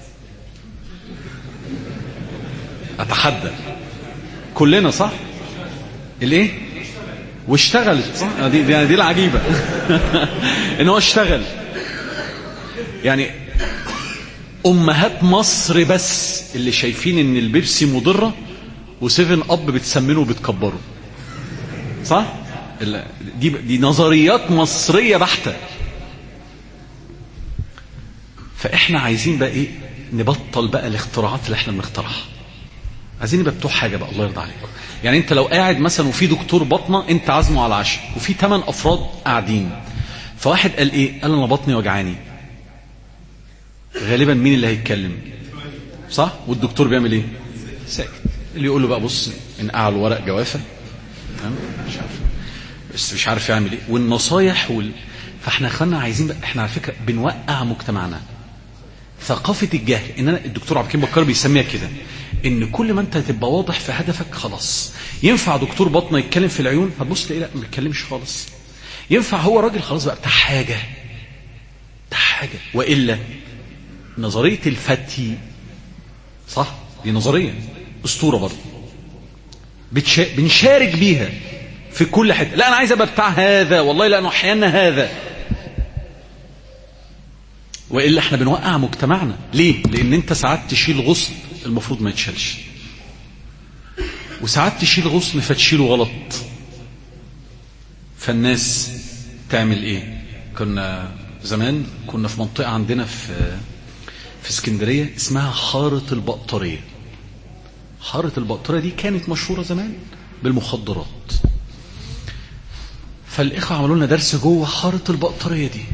اتحدى كلنا، صح؟ الايه؟ واشتغلت، صح؟ دي دي, دي العجيبه ان هو اشتغل. يعني امهات مصر بس اللي شايفين ان البيبسي مضره وسيفن اب بتسمنه وبتكبره، صح؟ دي دي نظريات مصريه بحته. فاحنا عايزين بقى ايه؟ نبطل بقى الاختراعات اللي احنا بنخترعها. عايزين نبقى بتوع حاجه بقى، الله يرضى عليكم. يعني انت لو قاعد مثلا وفي دكتور بطنه انت عازمه على العشاء وفي ثمان افراد قاعدين، فواحد قال ايه؟ قال انا بطني وجعاني. غالبا مين اللي هيتكلم؟ صح؟ والدكتور بيعمل ايه؟ ساكت. اللي يقول له بقى بص انقع له ورق جوافه، تمام؟ مش عارف، بس مش عارف يعمل ايه. والنصايح وال... فاحنا خلنا عايزين بقى، احنا على فكره بنوقع مجتمعنا. ثقافه الجهل، ان انا الدكتور عبد الحكيم بكار بيسميها كده، ان كل ما انت تبقى واضح في هدفك خلاص. ينفع دكتور بطنه يتكلم في العيون؟ هتبص تلاقيه لا ما بيتكلمش خالص. ينفع هو راجل خلاص بقى بتاع حاجه، بتاع حاجه. والا نظريه الفتي، صح؟ دي نظريه اسطوره برضه بتشا... بنشارك بيها في كل حته. لا انا عايز ابقى بتاع هذا، والله لا احيانا هذا. والا احنا بنوقع مجتمعنا. ليه؟ لان انت ساعات تشيل غصن المفروض ما يتشالش، وساعات تشيل غصن فتشيله غلط. فالناس تعمل ايه؟ كنا زمان كنا في منطقه عندنا في في اسكندريه اسمها حاره البقطريه. حارة البقطرة دي كانت مشهورة زمان بالمخدرات. فالإخوة عملوا لنا درس جوه حارة البقطرية دي.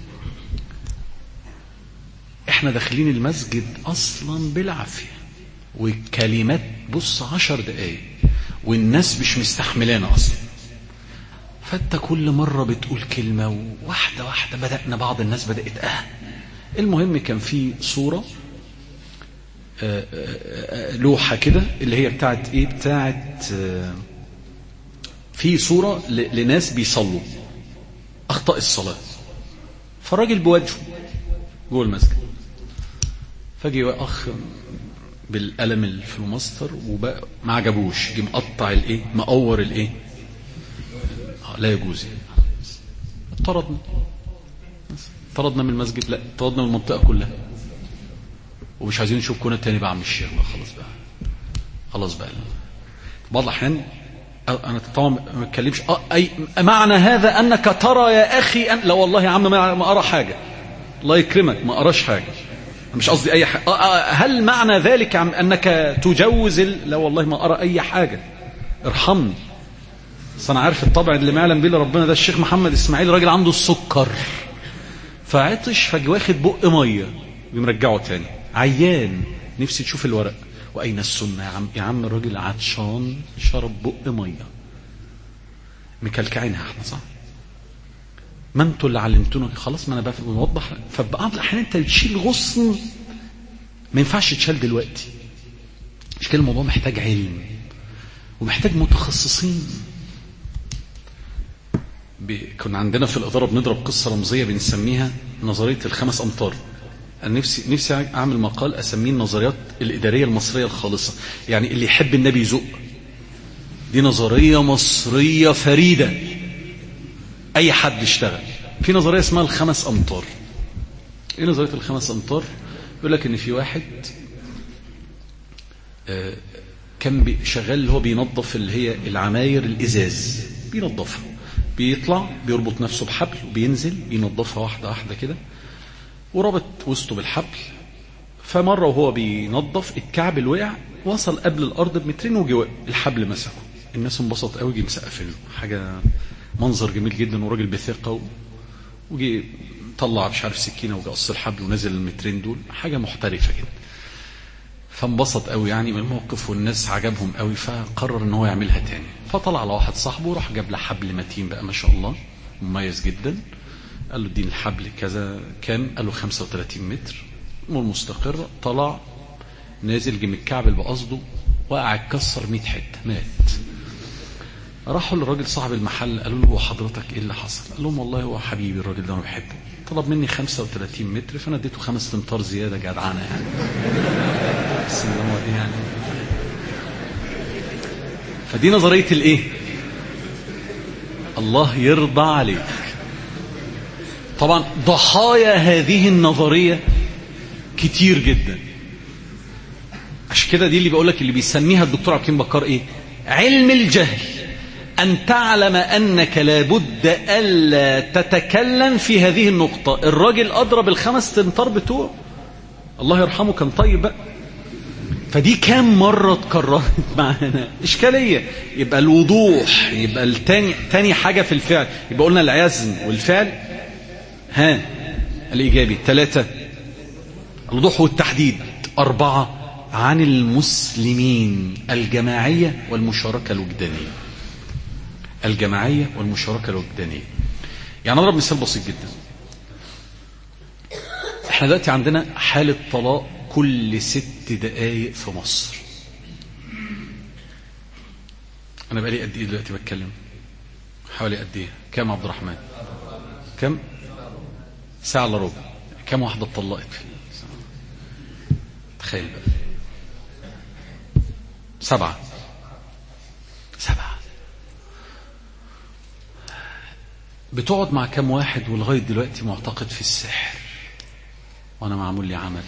احنا داخلين المسجد اصلا بالعافية، والكلمات بص عشر دقايق والناس مش مستحملانا اصلا. فانت كل مرة بتقول كلمة، وواحدة واحدة بدأنا بعض الناس بدأت اه المهم كان في صورة آه آه لوحة كده اللي هي بتاعت ايه بتاعت آه في صورة لناس بيصلوا اخطاء الصلاة، فالراجل بوجهه جوه المسجد، فجي اخ بالقلم الفلوماستر وبقى ما عجبوش، جه مقطع الايه مقور الايه لا يجوز، طردنا طردنا من المسجد، لا طردنا من المنطقه كلها، ومش عايزين نشوف كونا تاني بقى عم الشيخ بقى، خلاص بقى خلاص بقى. بعض الاحيان انا طبعا ما بتكلمش اه اي معنى هذا انك ترى يا اخي أن لا والله يا عم ما ارى حاجه، الله يكرمك ما اراش حاجه، مش قصدي اي حاجه. هل معنى ذلك انك تجوز ال... لا والله ما ارى اي حاجه، ارحمني. بس انا عارف الطبع اللي ما يعلم به ربنا، ده الشيخ محمد اسماعيل راجل عنده السكر، فعطش فجي واخد بق ميه بيمرجعه تاني، عيان نفسي تشوف الورق. واين السنه يا عم؟ يا عم الراجل عطشان شرب بق ميه، مكلكعينها احنا صح؟ ما انتوا اللي علمتونا خلاص، ما انا بقى بوضح. فبعض الاحيان انت بتشيل غصن ما ينفعش تشال دلوقتي، مش كده؟ الموضوع محتاج علم ومحتاج متخصصين. كنا عندنا في الاداره بنضرب قصه رمزيه بنسميها نظريه الخمس امتار. انا نفسي نفسي اعمل مقال اسميه النظريات الاداريه المصريه الخالصه، يعني اللي يحب النبي يزق. دي نظريه مصريه فريده، اي حد يشتغل. في نظريه اسمها الخمس امتار. ايه نظريه الخمس امتار؟ يقول لك ان في واحد آه كان شغال اللي هو بينظف اللي هي العماير الازاز، بينظفها، بيطلع بيربط نفسه بحبل وبينزل بينظفها واحده واحده كده، وربط وسطه بالحبل. فمره وهو بينظف الكعب وقع، وصل قبل الارض بمترين وجي الحبل مسكه. الناس انبسط قوي، جه مسقفين له حاجه، منظر جميل جدا، وراجل بثقه، وجي طلع مش عارف سكينه وجي قص الحبل ونزل المترين دول، حاجه محترفه جدا. فانبسط قوي يعني من الموقف، والناس عجبهم قوي، فقرر ان هو يعملها تاني. فطلع على واحد صاحبه وراح جاب له حبل متين بقى ما شاء الله مميز جدا، قال له اديني الحبل كذا كام؟ قال له خمسة وثلاثين متر، امور مستقره. طلع نازل جه من الكعب بقصده، وقع اتكسر مية حته، مات. راحوا للراجل صاحب المحل قالوا له هو حضرتك ايه اللي حصل؟ قال لهم والله هو حبيبي الراجل ده انا بحبه، طلب مني خمسة وثلاثين متر فانا اديته خمس امتار زياده جدعانه يعني. بس هو ايه يعني؟ فدي نظريه الايه؟ الله يرضى عليك. طبعا ضحايا هذه النظريه كتير جدا. عشان كده دي اللي بقول لك اللي بيسميها الدكتور عبد الحكيم بكار ايه؟ علم الجهل. أن تعلم أنك لابد ألا تتكلم في هذه النقطة. الراجل أضرب الخمس تمتار بتوعه، الله يرحمه كان طيب بقى. فدي كام مرة اتكررت معنا إشكالية. يبقى الوضوح، يبقى التاني تاني حاجة في الفعل، يبقى قلنا العزم والفعل ها الإيجابي. ثلاثة الوضوح والتحديد. أربعة عن المسلمين الجماعية والمشاركة الوجدانية. الجماعية والمشاركة الوجدانية. يعني أضرب مثال بسيط جدا. احنا دلوقتي عندنا حالة طلاق كل ست دقايق في مصر. أنا بقالي قد إيه دلوقتي بتكلم؟ حوالي قد إيه؟ كم عبد الرحمن؟ كم؟ ساعة إلا ربع. كم واحدة اتطلقت فيه؟ تخيل بقى. سبعة. سبعة. بتقعد مع كم واحد ولغاية دلوقتي معتقد في السحر وانا معمول لي عمل؟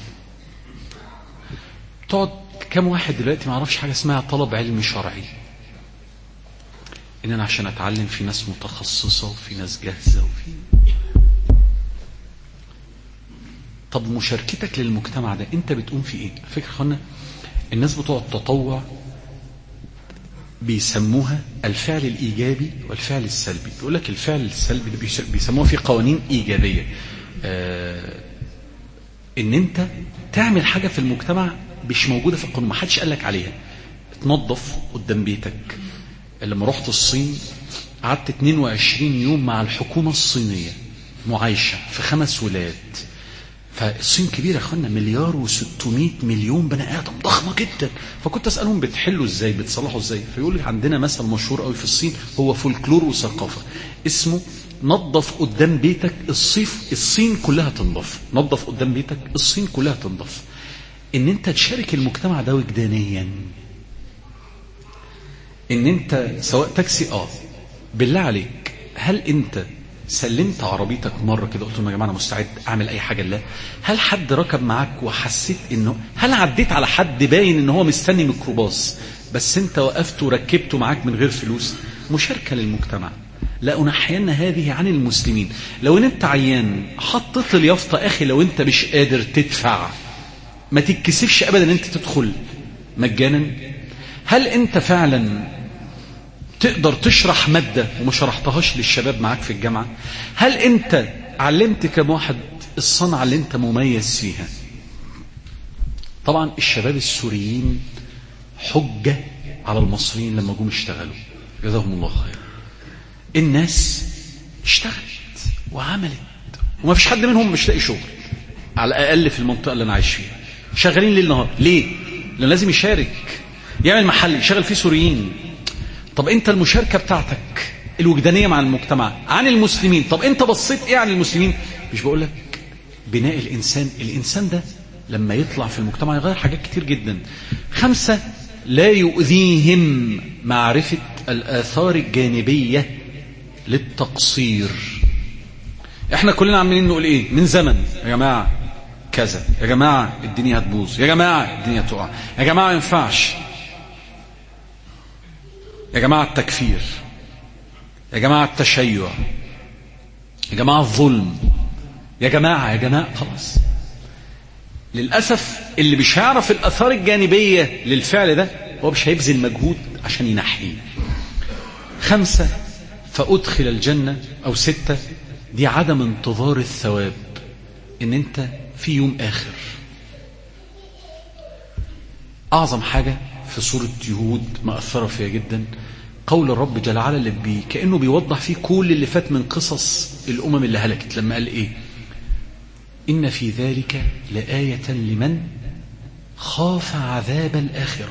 بتقعد كم واحد دلوقتي ما يعرفش حاجة اسمها طلب علم شرعي، ان انا عشان اتعلم في ناس متخصصة وفي ناس جاهزة وفي. طب مشاركتك للمجتمع ده انت بتقوم في ايه؟ فكرة خلنا الناس بتوع التطوع بيسموها الفعل الإيجابي والفعل السلبي. بيقول لك الفعل السلبي اللي بيسموها في قوانين إيجابية، آه إن أنت تعمل حاجة في المجتمع مش موجودة في القانون، ما حدش قال لك عليها. تنظف قدام بيتك. لما رحت الصين قعدت اتنين وعشرين يوم مع الحكومة الصينية معايشة في خمس ولايات. فالصين كبيرة يا اخوانا، مليار وستمائة مليون بني آدم، ضخمة جدا. فكنت أسألهم بتحلوا ازاي، بتصلحوا ازاي؟ فيقول لي عندنا مثل مشهور قوي في الصين، هو فولكلور وثقافة، اسمه نظف قدام بيتك الصيف الصين كلها تنظف. نظف قدام بيتك الصين كلها تنظف. ان انت تشارك المجتمع ده وجدانيا، ان انت سواء تاكسي، اه بالله عليك هل انت سلمت عربيتك مرة كده قلت لهم يا جماعة أنا مستعد أعمل أي حاجة لله؟ هل حد ركب معاك وحسيت إنه، هل عديت على حد باين إن هو مستني ميكروباص بس أنت وقفت وركبته معاك من غير فلوس؟ مشاركة للمجتمع. لا أنحين هذه عن المسلمين. لو إن أنت عيان حطيت اليافطة أخي، لو أنت مش قادر تدفع ما تتكسفش أبدا أن أنت تدخل مجانا. هل أنت فعلا تقدر تشرح مادة وما شرحتهاش للشباب معاك في الجامعة؟ هل انت علمت كم واحد الصنعة اللي انت مميز فيها؟ طبعا الشباب السوريين حجة على المصريين لما جم اشتغلوا، جزاهم الله خير. الناس اشتغلت وعملت وما فيش حد منهم مش لاقي شغل، على الأقل في المنطقة اللي انا عايش فيها شغالين ليل نهار. ليه؟ لأنه لازم يشارك، يعمل محل يشغل فيه سوريين. طب انت المشاركة بتاعتك الوجدانية مع المجتمع عن المسلمين، طب انت بصيت ايه عن المسلمين؟ مش بقول لك بناء الانسان، الانسان ده لما يطلع في المجتمع يغير حاجات كتير جدا. خمسة، لا يؤذيهم معرفة الآثار الجانبية للتقصير. احنا كلنا عمالين نقول ايه من زمن، يا جماعة كذا، يا جماعة الدنيا هتبوظ، يا جماعة الدنيا تقع، يا جماعة ما ينفعش، يا جماعة التكفير، يا جماعة التشيع، يا جماعة الظلم، يا جماعة يا جماعة خلاص. للأسف اللي مش هيعرف الأثار الجانبية للفعل ده هو مش هيبذل مجهود عشان ينحيه. خمسة، فأدخل الجنة، أو ستة، دي عدم انتظار الثواب، إن أنت في يوم آخر. أعظم حاجة في سورة يهود مأثرة فيها جدا قول الرب جل وعلا اللي بي كأنه بيوضح فيه كل اللي فات من قصص الأمم اللي هلكت، لما قال إيه؟ إن في ذلك لآية لمن خاف عذاب الآخرة.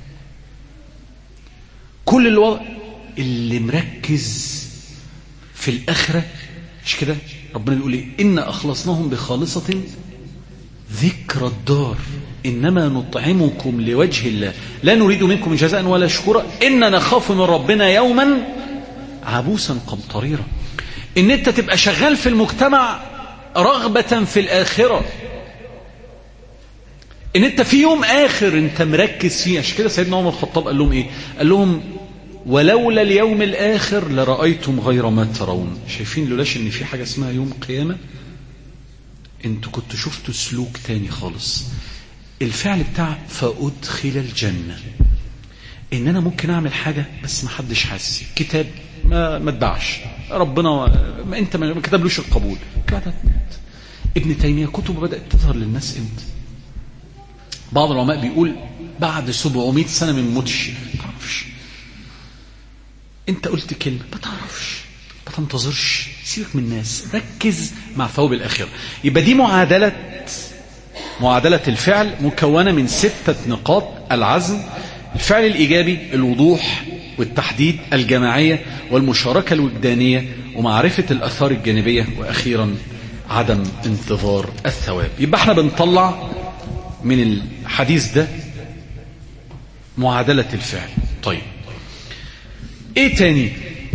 كل الوضع اللي مركز في الآخرة، مش كده؟ ربنا بيقول إيه؟ إن أخلصناهم بخالصة ذكر الدار إنما نطعمكم لوجه الله لا نريد منكم جزاء ولا شكورا إننا نخاف من ربنا يوما عبوسا قمطريرا. إن أنت تبقى شغال في المجتمع رغبة في الآخرة، إن أنت في يوم آخر أنت مركز فيه. عشان كده سيدنا عمر الخطاب قال لهم إيه؟ قال لهم ولولا اليوم الآخر لرأيتم غير ما ترون. شايفين لولاش إن في حاجة اسمها يوم قيامة أنتوا كنتوا شفتوا سلوك تاني خالص. الفعل بتاع فأدخل الجنة، إن أنا ممكن أعمل حاجة بس ما حدش حاسس، كتاب ما ما اتباعش، ربنا ما أنت ما كتبلوش القبول كده. ابن تيمية كتبه بدأت تظهر للناس امتى؟ بعض العلماء بيقول بعد سبعمائة سنة من موت الشيخ. ما تعرفش، أنت قلت كلمة ما تعرفش، ما تنتظرش، سيبك من الناس، ركز مع ثواب الآخرة. يبقى دي معادلة معادلة الفعل مكونة من ستة نقاط: العزم، الفعل الإيجابي، الوضوح والتحديد، الجماعية والمشاركة الوجدانية، ومعرفة الأثار الجانبية، وأخيرا عدم انتظار الثواب. يبقى احنا بنطلع من الحديث ده معادلة الفعل. طيب ايه تاني؟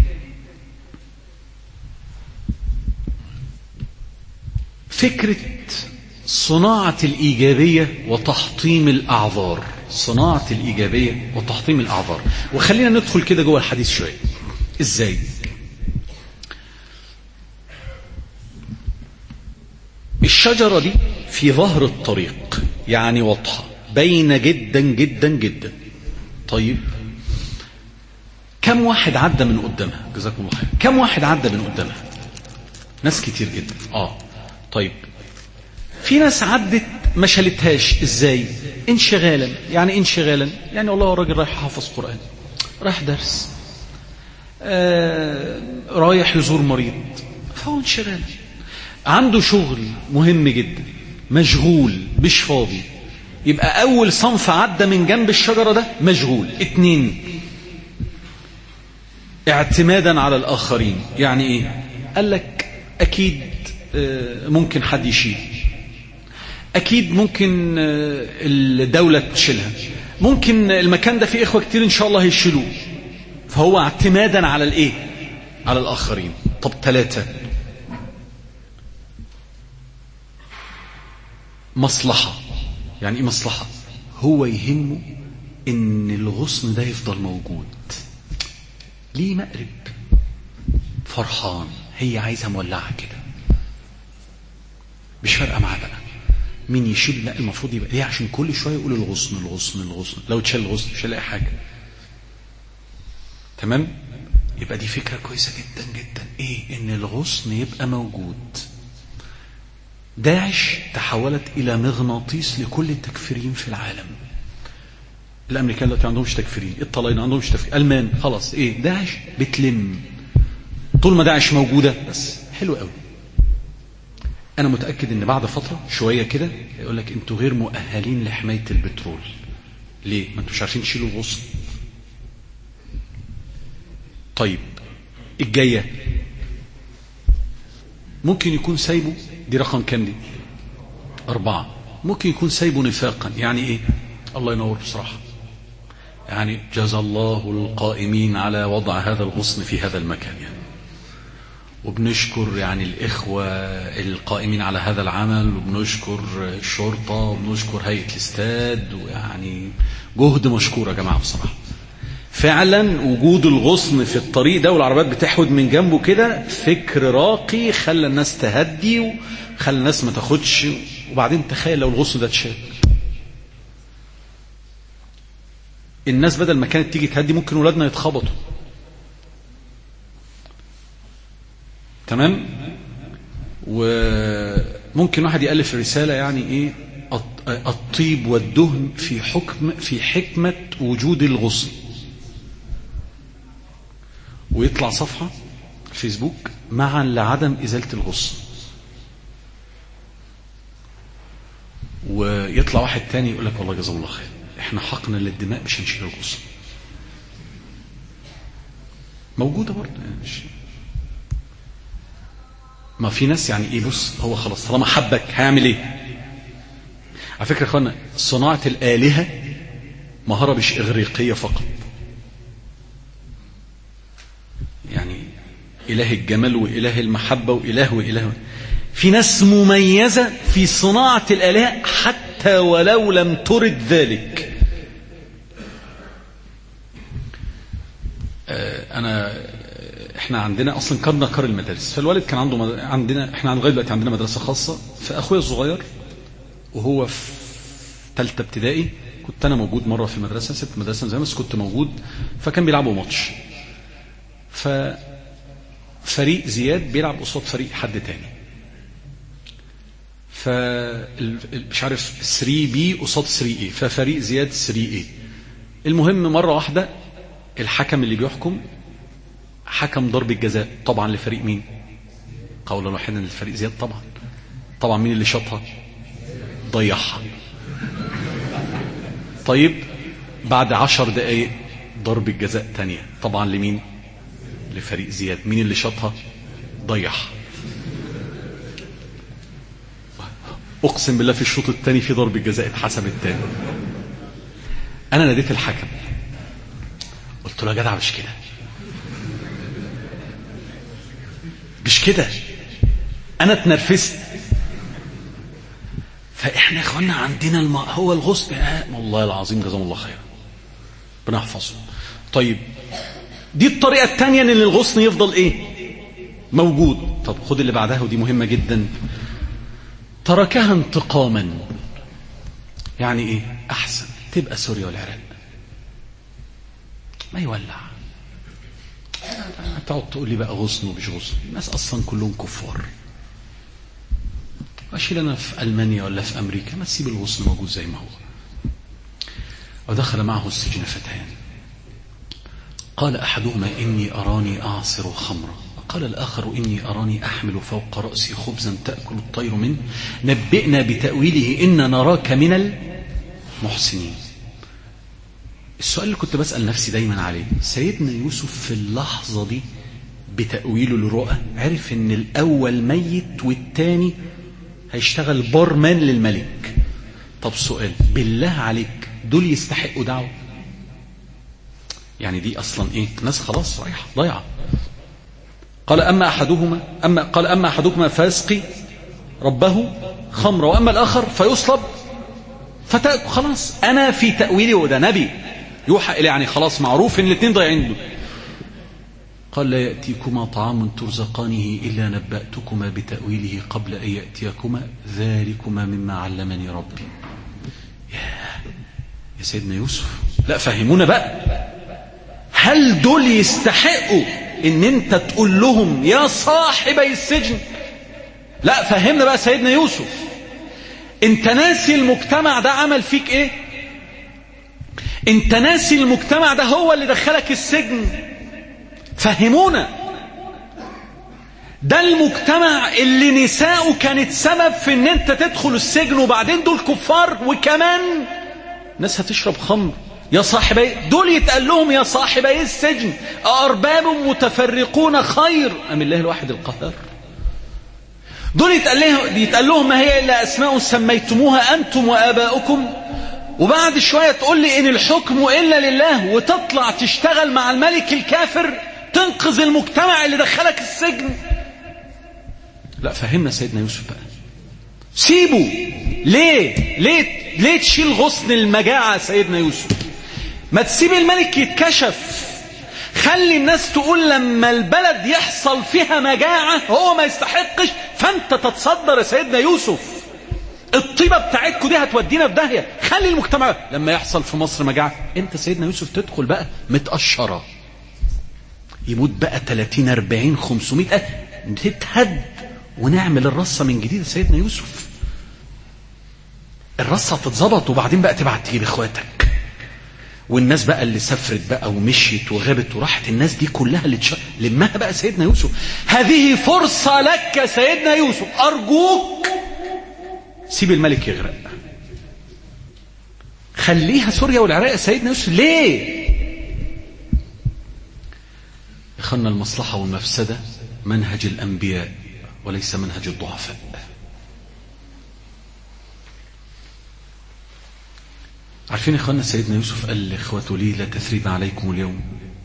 فكرة صناعة الإيجابية وتحطيم الأعذار. صناعة الإيجابية وتحطيم الأعذار. وخلينا ندخل كده جوه الحديث شوية. إزاي؟ الشجرة دي في ظهر الطريق، يعني واضحة، باينة جدا جدا جدا. طيب كم واحد عدى من قدامها؟ جزاكم الله خير. كم واحد عدى من قدامها؟ ناس كتير جدا. اه طيب في ناس عدت ما شالتهاش. ازاي؟ انشغالا. يعني انشغالا يعني والله الراجل رايح حافظ قرآن، رايح درس، آه رايح يزور مريض، فهو انشغالا. عنده شغل مهم جدا، مشغول مش فاضي. يبقى اول صنف عدى من جنب الشجرة ده مشغول. اتنين، اعتمادا على الاخرين. يعني ايه؟ قال لك اكيد ممكن حد يشيل، اكيد ممكن الدولة تشيلها، ممكن المكان ده فيه اخوة كتير ان شاء الله هيشيلوه. فهو اعتمادا على الايه؟ على الاخرين. طب ثلاثة، مصلحة. يعني ايه مصلحة؟ هو يهمه ان الغصن ده يفضل موجود. ليه مقرب فرحان، هي عايزة مولعة كده، مش فارقة معاه بقى مين يشيل. لا المفروض يبقى ليه؟ عشان كل شوية يقول الغصن الغصن الغصن. لو تشيل الغصن مش هيلاقي حاجة. تمام؟ يبقى دي فكرة كويسة جدا جدا. ايه؟ ان الغصن يبقى موجود. داعش تحولت الى مغناطيس لكل التكفيرين في العالم. الامريكان دلوقتي ما عندهمش تكفيرين، الطلاينة ما عندهمش تكفيرين، المان خلاص. ايه؟ داعش بتلم طول ما داعش موجودة بس. حلو قوي. انا متأكد ان بعد فترة شوية كده يقول لك انتوا غير مؤهلين لحماية البترول. ليه؟ ما انتوا مش عارفين تشيلوا الغصن. طيب الجاية ممكن يكون سايبه. دي رقم كام دي؟ أربعة. ممكن يكون سايبه نفاقا. يعني ايه؟ الله ينور بصراحة. يعني جزى الله القائمين على وضع هذا الغصن في هذا المكان يعني. وبنشكر يعني الإخوة القائمين على هذا العمل، وبنشكر الشرطة، وبنشكر هيئة الاستاد، ويعني جهد مشكور يا جماعة بصراحة. فعلا وجود الغصن في الطريق ده والعربيات بتحود من جنبه كده فكر راقي، خلى الناس تهدي وخلى الناس ما تاخدش. وبعدين تخيل لو الغصن ده اتشال، الناس بدل ما كانت تيجي تهدي ممكن ولادنا يتخبطوا. تمام؟ وممكن واحد يألف رسالة يعني ايه الطيب والدهن في حكم في حكمة وجود الغصن، ويطلع صفحة فيسبوك معا لعدم إزالة الغصن. ويطلع واحد تاني يقول لك والله جزاه الله خير، احنا حقنا للدماء مش هنشيل الغصن. موجودة برضه يعني. مش ما في ناس يعني ايه، بص هو خلاص طالما حبك هيعمل ايه. على فكرة يا اخوانا صناعة الآلهة مهارة مش إغريقية فقط. يعني إله الجمال وإله المحبة وإله وإله. في ناس مميزة في صناعة الآلهة حتى ولو لم ترد ذلك. أنا احنا عندنا اصلا كنا كار المدارس، فالوالد كان عنده مد... عندنا احنا لغايه دلوقتي عندنا مدرسه خاصه. فاخويا الصغير وهو في ثالثه ابتدائي كنت انا موجود مره في المدرسه، سبت المدرسه زي بس كنت موجود. فكان بيلعبوا ماتش، ففريق زياد بيلعب قصاد فريق حد تاني، ف مش عارف ثري بي قصاد ثري اي، ففريق زياد ثري اي. المهم مره واحده الحكم اللي بيحكم حكم ضرب الجزاء طبعا لفريق مين؟ قولا واحدا للفريق زياد طبعا. طبعا مين اللي شاطها؟ ضيعها. طيب بعد عشر دقايق ضرب الجزاء تانية طبعا لمين؟ لفريق زياد. مين اللي شاطها؟ ضيعها. اقسم بالله في الشوط الثاني في ضرب الجزاء اتحسب الثاني. انا ناديت الحكم قلت له يا جدع مش كده، مش كده. انا اتنرفزت. فاحنا يا اخوانا عندنا الم... هو الغصن آه والله العظيم جزاهم الله خير ربنا يحفظه. طيب دي الطريقه الثانيه ان الغصن يفضل ايه؟ موجود. طب خد اللي بعدها ودي مهمه جدا. تركها انتقاما. يعني ايه احسن تبقى سوريا والعراق ما يولع. تقعد تقول لي بقى غصن ومش غصن، الناس اصلا كلهم كفار. اشيل انا في المانيا ولا في امريكا، ما تسيب الغصن موجود زي ما هو. ودخل معه السجن فتيان، قال احدهما اني اراني اعصر خمرا، قال الاخر اني اراني احمل فوق راسي خبزا تاكل الطير منه، نبئنا بتاويله انا نراك من المحسنين. السؤال اللي كنت بسال نفسي دايما عليه، سيدنا يوسف في اللحظه دي بتاويله للرؤى عرف ان الاول ميت والتاني هيشتغل بارمان للملك. طب سؤال بالله عليك، دول يستحقوا دعوه؟ يعني دي اصلا ايه، ناس خلاص رايحه ضايعه. قال اما احدهما اما قال اما احدكما فيسقي ربه خمرا واما الاخر فيصلب فتاكل. خلاص انا في تاويلي، وده نبي يوحى اليه، يعني خلاص معروف ان الاثنين ضايعين. قال لا ياتيكما طعام ترزقانه الا نباتكما بتاويله قبل ان ياتيكما ذلكما مما علمني ربي. يا يا سيدنا يوسف، لا فهمونا بقى، هل دول يستحقوا ان انت تقول لهم يا صاحبي السجن؟ لا فهمنا بقى سيدنا يوسف، انت ناسي المجتمع ده عمل فيك ايه؟ انت ناسي المجتمع ده هو اللي دخلك السجن؟ فهمونا. ده المجتمع اللي نساؤه كانت سبب في ان انت تدخل السجن، وبعدين دول كفار، وكمان ناس هتشرب خمر. يا صاحبي دول يتقال لهم يا صاحبي السجن أأرباب متفرقون خير أم الله الواحد القهار؟ دول يتقال لهم, يتقال لهم ما هي إلا أسماء سميتموها أنتم وآباؤكم، وبعد شوية تقول لي إن الحكم إلا لله، وتطلع تشتغل مع الملك الكافر تنقذ المجتمع اللي دخلك السجن. لا فهمنا سيدنا يوسف بقى، سيبوا. ليه ليه ليه تشيل غصن المجاعة سيدنا يوسف؟ ما تسيب الملك يتكشف، خلي الناس تقول لما البلد يحصل فيها مجاعة هو ما يستحقش، فانت تتصدر يا سيدنا يوسف. الطيبة بتاعتكم دي هتودينا في داهية، خلي المجتمع لما يحصل في مصر مجاعة انت سيدنا يوسف تدخل بقى متقشرة، يموت بقى ثلاثين أربعين خمسمائة تتهد، ونعمل الرصة من جديد سيدنا يوسف. الرصة تتظبط، وبعدين بقى تبعت تجيب اخواتك، والناس بقى اللي سافرت بقى ومشيت وغابت وراحت، الناس دي كلها اللي تش... لمها بقى سيدنا يوسف. هذه فرصة لك سيدنا يوسف، أرجوك سيب الملك يغرق، خليها سوريا والعراق سيدنا يوسف. ليه؟ اخوانا المصلحة والمفسدة منهج الأنبياء وليس منهج الضعفاء. عارفين يا اخوانا سيدنا يوسف قال لاخوته لي لا تثريب عليكم اليوم،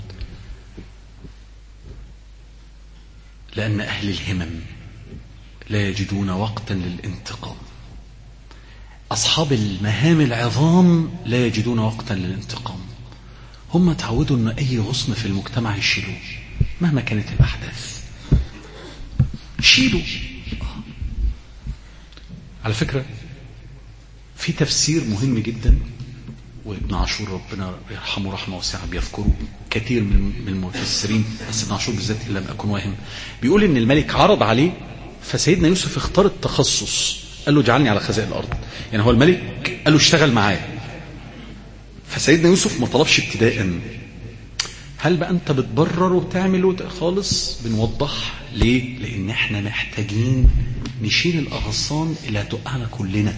لأن أهل الهمم لا يجدون وقتا للانتقام. أصحاب المهام العظام لا يجدون وقتا للانتقام. هم تعودوا أن أي غصن في المجتمع يشيلوه مهما كانت الأحداث، شيلوا. على فكرة في تفسير مهم جدا، وابن عاشور ربنا يرحمه رحمه واسعه بيذكره كثير من المفسرين، بس ابن عاشور بالذات إن لم أكن واهم، بيقول إن الملك عرض عليه، فسيدنا يوسف اختار التخصص، قال له اجعلني على خزائن الأرض. يعني هو الملك قال له اشتغل معاه، فسيدنا يوسف ما طلبش ابتداء. هل بقى أنت بتبرر وتعمل خالص؟ بنوضح ليه؟ لأن احنا محتاجين نشيل الأغصان اللي هتوقعنا كلنا.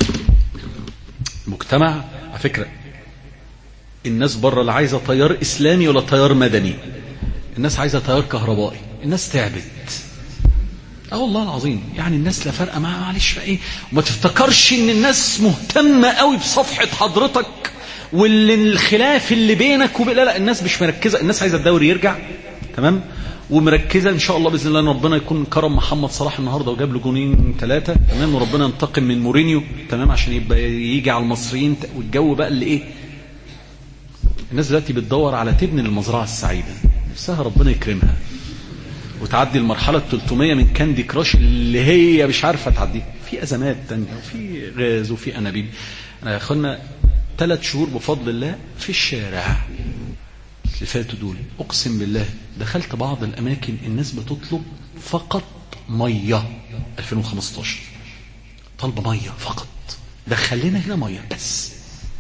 مجتمع على فكرة الناس بره لا عايزة تيار إسلامي ولا تيار مدني، الناس عايزة تيار كهربائي. الناس تعبت، اه والله العظيم، يعني الناس لا فرقة معها، معلش بقى ايه، وما تفتكرش ان الناس مهتمة قوي بصفحة حضرتك والخلاف اللي بينك وبين، لا لا الناس مش مركزة، الناس عايزة الدوري يرجع تمام، ومركزة ان شاء الله بإذن الله ان ربنا يكون كرم محمد صلاح النهاردة وجاب له جونين ثلاثة تمام، وربنا ينتقم من مورينيو تمام عشان يبقى يجي على المصريين، والجو بقى اللي ايه، الناس دلوقتي بتدور على تبني المزرعة السعيدة، نفسها ربنا يكرمها وتعدي المرحلة الثلاثمية من كاندي كراش اللي هي مش عارفة تعدي، في أزمات تانية وفي غاز وفي أنابيب. أنا يا أخوانا ثلاث شهور بفضل الله في الشارع اللي فاتوا دول، أقسم بالله دخلت بعض الأماكن الناس بتطلب فقط مية. ألفين وخمستاشر طلب مية فقط، دخل لنا هنا مية بس.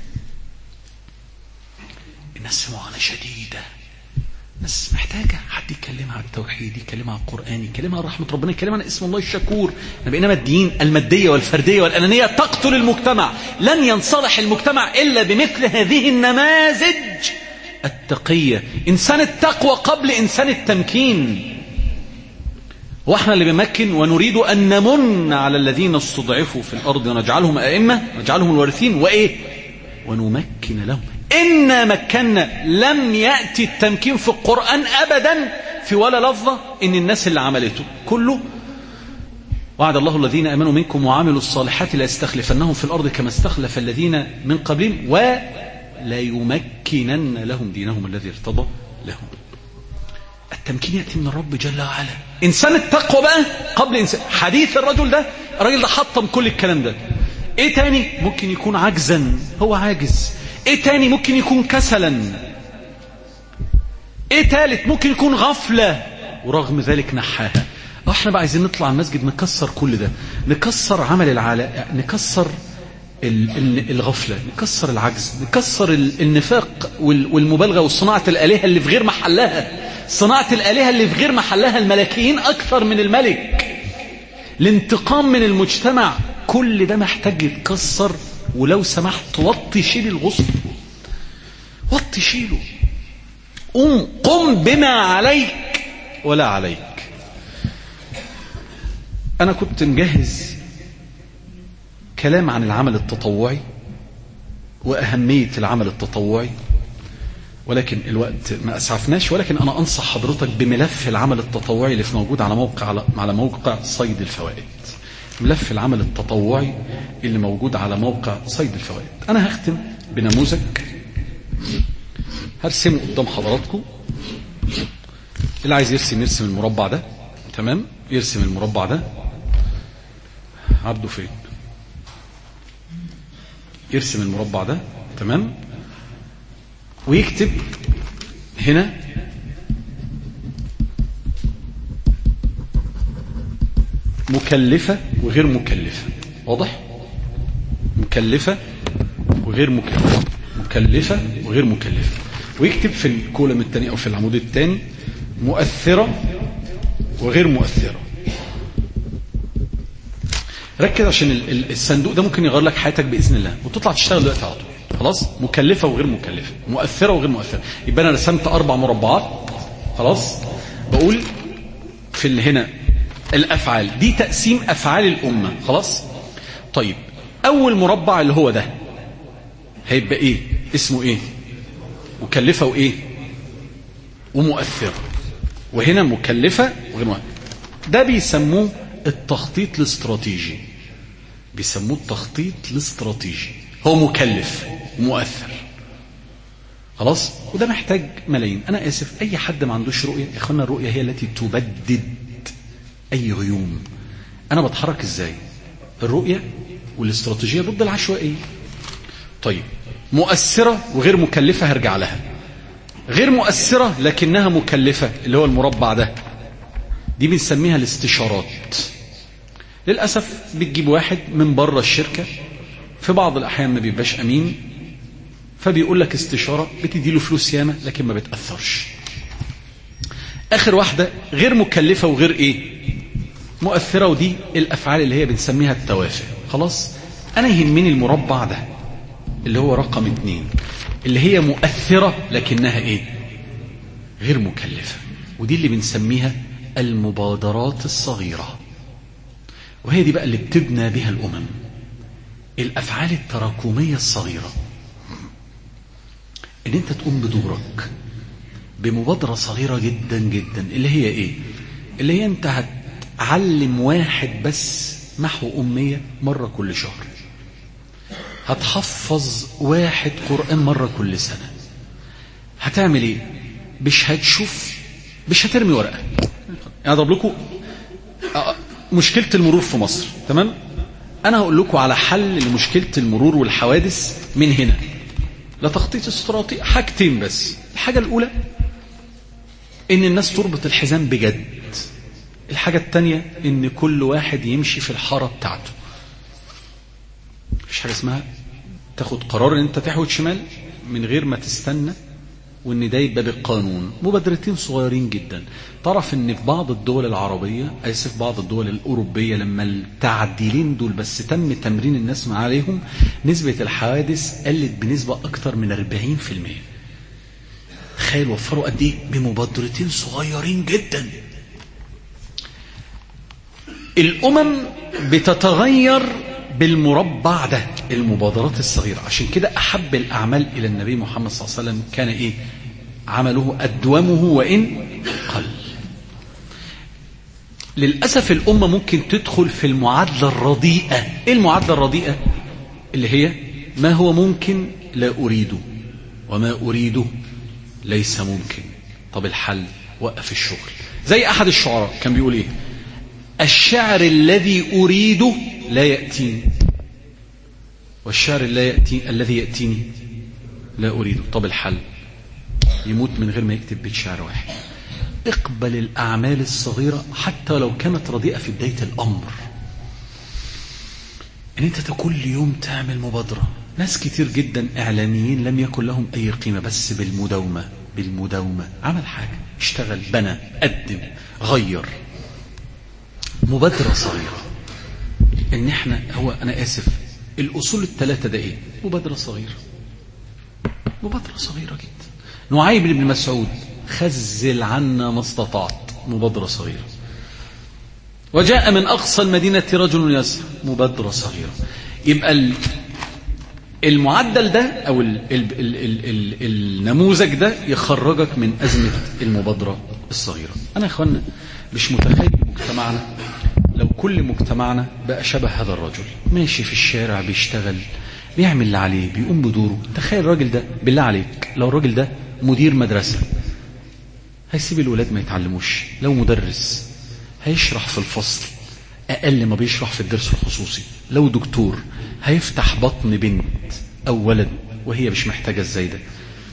الناس في معاناة شديدة، ناس محتاجة حد يكلمها عن التوحيد، يكلمها عن القرآن، يكلمها عن رحمة ربنا، يكلمها عن اسم الله الشكور. بينما ماديين، المادية والفردية والأنانية تقتل المجتمع. لن ينصلح المجتمع إلا بمثل هذه النماذج التقية. إنسان التقوى قبل إنسان التمكين. واحنا اللي بنمكن ونريد أن نمن على الذين استضعفوا في الأرض ونجعلهم أئمة، نجعلهم الوارثين، وإيه ونمكن لهم. إنا مكنا. لم يأتي التمكين في القرآن أبدا في ولا لفظة إن الناس اللي عملته كله وعد الله الذين آمنوا منكم وعملوا الصالحات ليستخلفنهم في الأرض كما استخلف الذين من قبلهم وليمكنن لهم دينهم الذي ارتضى لهم. التمكين يأتي من الرب جل وعلا. إنسان التقوى بقى قبل إنسان. حديث الرجل ده، الراجل ده حطم كل الكلام ده. إيه تاني؟ ممكن يكون عجزا، هو عاجز. إيه تاني؟ ممكن يكون كسلا. إيه تالت؟ ممكن يكون غفلة ورغم ذلك نحاها. احنا بقى عايزين نطلع المسجد نكسر كل ده، نكسر عمل العلاء، نكسر الغفلة، نكسر العجز، نكسر النفاق والمبالغة والصناعة الآلهة اللي في غير محلها. صناعة الآلهة اللي في غير محلها، الملكيين أكثر من الملك، الانتقام من المجتمع، كل ده محتاج يتكسر. ولو سمحت وطي شيل الغصن، وطي شيله، قم قم بما عليك ولا عليك. أنا كنت مجهز كلام عن العمل التطوعي وأهمية العمل التطوعي، ولكن الوقت ما أسعفناش. ولكن أنا أنصح حضرتك بملف العمل التطوعي اللي في موجود على موقع على موقع صيد الفوائد. ملف العمل التطوعي اللي موجود على موقع صيد الفوائد. أنا هختم بنموذج هرسمه قدام حضراتكم. اللي عايز يرسم يرسم المربع ده، تمام؟ يرسم المربع ده. عبده فين؟ يرسم المربع ده، تمام؟ ويكتب هنا مكلفة وغير مكلفة. واضح؟ مكلفة وغير مكلفة، مكلفة وغير مكلفة. ويكتب في الكولم الثاني أو في العمود الثاني مؤثرة وغير مؤثرة. ركز عشان الصندوق ده ممكن يغير لك حياتك بإذن الله، وتطلع تشتغل دلوقتي على طول. خلاص؟ مكلفة وغير مكلفة، مؤثرة وغير مؤثرة. يبقى أنا رسمت أربع مربعات. خلاص؟ بقول في هنا الأفعال دي تقسيم أفعال الأمة. خلاص؟ طيب أول مربع اللي هو ده هيبقى إيه؟ اسمه إيه؟ مكلفة وإيه؟ ومؤثرة. وهنا مكلفة وغير مؤثرة. ده بيسموه التخطيط الاستراتيجي، بيسموه التخطيط الاستراتيجي. هو مكلف ومؤثر. خلاص؟ وده محتاج ملايين. أنا آسف، أي حد ما عندوش رؤية يا أخوانا، الرؤية هي التي تبدد أي غيوم. أنا بتحرك إزاي؟ الرؤية والاستراتيجية ضد العشوائية. طيب مؤثرة وغير مكلفة هرجع لها. غير مؤثرة لكنها مكلفة اللي هو المربع ده، دي بنسميها الاستشارات. للأسف بتجيب واحد من بره الشركة، في بعض الأحيان ما بيبقاش أمين، فبيقول لك استشارة، بتدي له فلوس ياما لكن ما بتأثرش. آخر واحدة غير مكلفة وغير إيه؟ مؤثرة، ودي الأفعال اللي هي بنسميها التوافه. خلاص؟ أنا يهمني المربع ده اللي هو رقم اتنين، اللي هي مؤثرة لكنها إيه؟ غير مكلفة، ودي اللي بنسميها المبادرات الصغيرة. وهي دي بقى اللي بتبنى بها الأمم. الأفعال التراكمية الصغيرة، إن أنت تقوم بدورك بمبادرة صغيرة جدا جدا، اللي هي إيه؟ اللي هي أنت هتعلم واحد بس محو أمية مرة كل شهر، هتحفظ واحد قرآن مرة كل سنة. هتعمل إيه؟ مش هتشوف، مش هترمي ورقة. يعني أضرب لكم مشكلة المرور في مصر، تمام؟ أنا هقول لكم على حل لمشكلة المرور والحوادث من هنا. لا تخطيط استراتيجي، حاجتين بس. الحاجة الأولى إن الناس تربط الحزام بجد. الحاجة التانية إن كل واحد يمشي في الحارة بتاعته. مفيش حاجة اسمها تاخد قرار إن أنت تحوت شمال من غير ما تستنى وإن ده يبقى بالقانون. مبادرتين صغيرين جدا. تعرف إن في بعض الدول العربية، آسف بعض الدول الأوروبية، لما التعديلين دول بس تم تمرين الناس مع عليهم، نسبة الحوادث قلت بنسبة أكتر من أربعين في المية. تخيل وفروا قد إيه بمبادرتين صغيرين جدا. الأمم بتتغير بالمربع ده، المبادرات الصغيرة. عشان كده أحب الأعمال إلى النبي محمد صلى الله عليه وسلم كان إيه؟ عمله أدومه وإن قل. للأسف الأمة ممكن تدخل في المعادلة الرديئة. إيه المعادلة الرديئة؟ اللي هي ما هو ممكن لا أريده، وما أريده ليس ممكن. طب الحل؟ وقف الشغل. زي أحد الشعراء كان بيقول إيه؟ الشعر الذي أريده لا يأتيني، والشعر لا يأتي الذي يأتيني لا أريده. طب الحل؟ يموت من غير ما يكتب بيت شعر واحد. اقبل الأعمال الصغيرة حتى لو كانت رديئة في بداية الأمر. ان انت كل يوم تعمل مبادرة. ناس كتير جدا اعلاميين لم يكن لهم اي قيمة، بس بالمداومة بالمداومة عمل حاجة، اشتغل، بنى، قدم، غير. مبادرة صغيرة. ان احنا هو انا اسف الاصول الثلاثة ده ايه؟ مبادرة صغيرة. مبادرة صغيرة جدا. نعيم بن مسعود خزل عنا ما استطعت. مبادرة صغيرة. وجاء من أقصى المدينة رجل يسعى. مبادرة صغيرة. يبقى المعدل ده أو ال ال ال ال ال النموذج ده يخرجك من أزمة المبادرة الصغيرة. أنا يا أخوانا مش متخيل مجتمعنا لو كل مجتمعنا بقى شبه هذا الرجل، ماشي في الشارع بيشتغل بيعمل اللي عليه بيقوم بدوره. تخيل الراجل ده، بالله عليك لو الراجل ده مدير مدرسة هيسيب الولاد ما يتعلموش؟ لو مدرس هيشرح في الفصل أقل ما بيشرح في الدرس الخصوصي؟ لو دكتور هيفتح بطن بنت أو ولد وهي مش محتاجة ازاي ده؟